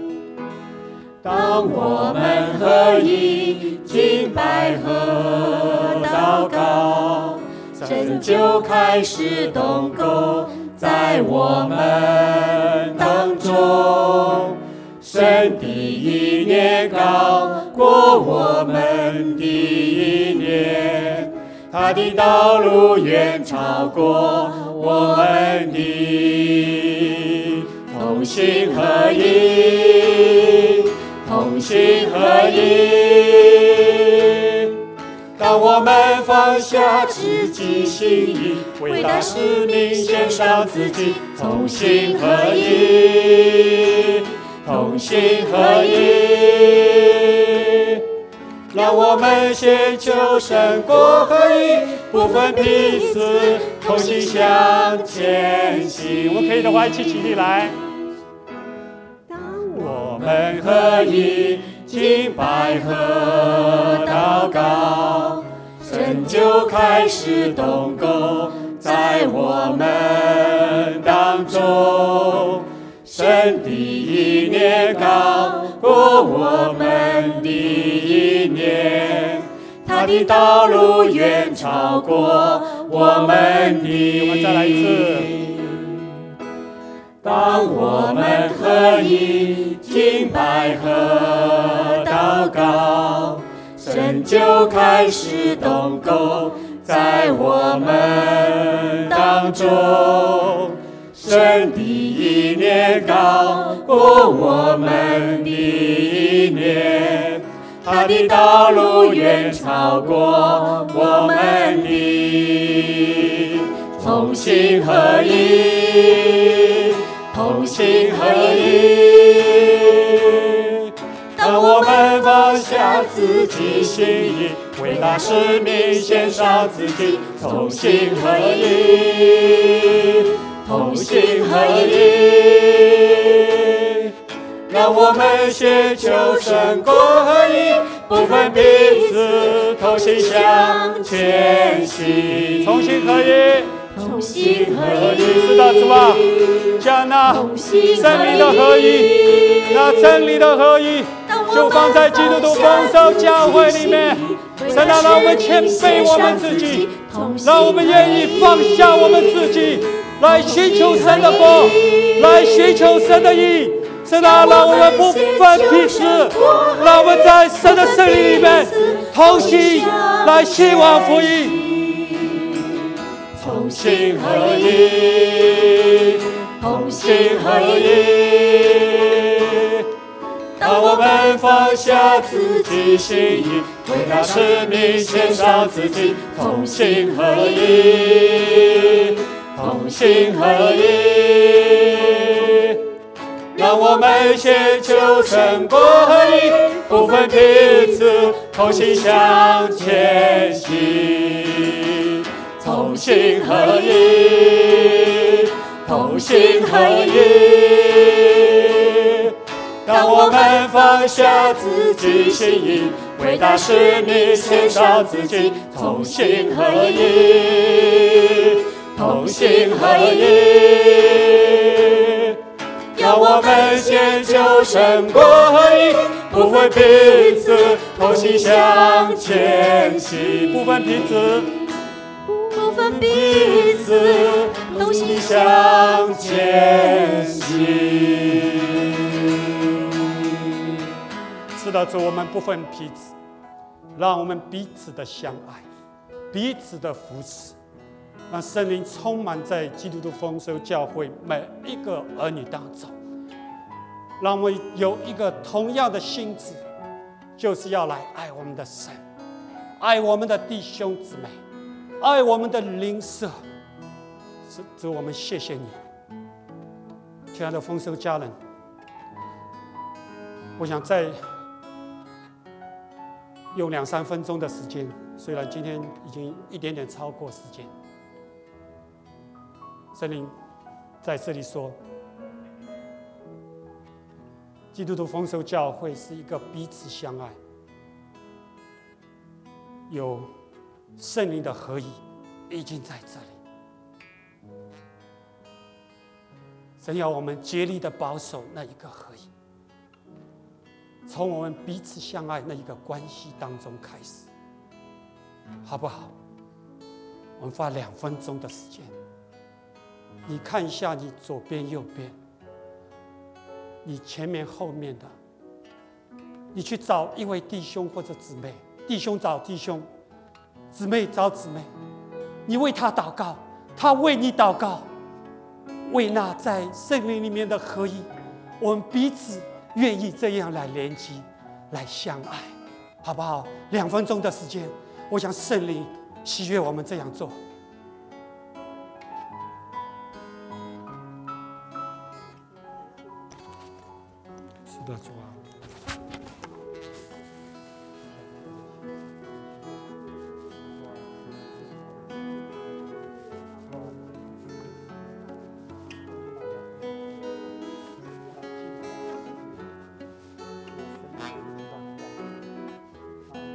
当我们合一敬拜和祷告，神就开始动工在我们当中。神的意念高过我们的意念，他的道路远超过我们的。同心合一，同心合一。当我们放下自己心意，为大使命献上自己，同心合一，同心合一。让我们先求神国合一，不分彼此，同心向前行。 我们可以的话，一起起立来。 我们合一，敬拜和祷告，神就开始动工在我们当中。神的意念高过我们的意念，他的道路远超过我们的。 我们再来一次。 当我们合一，敬拜和祷告，神就开始动工在我们当中。神的意念高过我们的意念，他的道路远超过我们的。同心合一，同心合一。当我们放下自己心意，为大使命献上自己，同心合一，同心合一。让我们先求神国合一，不分彼此，同心向前行。 同心合一， 同心合一。 是的，主啊，将那生命的合一，那真理的合一，就放在基督徒丰收教会里面。神啊，让我们谦卑我们自己，让我们愿意放下我们自己，来寻求神的国，来寻求神的义。神啊，让我们不分彼此，让我们在神的圣灵里面同心来希望福音。 同心合一，同心合一。当我们放下自己心意，为大使命献上自己，同心合一，同心合一。让我们先求神国合一，不分彼此，同心向前行。同心合一，同心合一。当我们放下自己心意，为大使命献上自己，同心合一，同心合一。让我们先求神国合一，不分彼此，同心向前行。 不分彼此， 不分彼此，同心向前行。 是的，主，我们不分彼此，让我们彼此的相爱，彼此的扶持，让圣灵充满在基督徒丰收教会每一个儿女当中，让我们有一个同样的心志，就是要来爱我们的神，爱我们的弟兄姊妹，爱我们的邻舍。是主，我们谢谢你，亲爱的丰收家人。我想再用两三分钟的时间，虽然今天已经一点点超过时间。圣灵在这里说，基督徒丰收教会是一个彼此相爱，有圣灵的合一已经在这里。神要我们竭力的保守那一个合一，从我们彼此相爱那一个关系当中开始，好不好？我们花两分钟的时间你看一下你左边右边，你前面后面的，你去找一位弟兄或者姊妹，弟兄找弟兄，姊妹找姊妹，你为他祷告，他为你祷告，为那在圣灵里面的合一，我们彼此愿意这样来连接，来相爱，好不好？两分钟的时间，我想圣灵喜悦我们这样做。是的，主啊。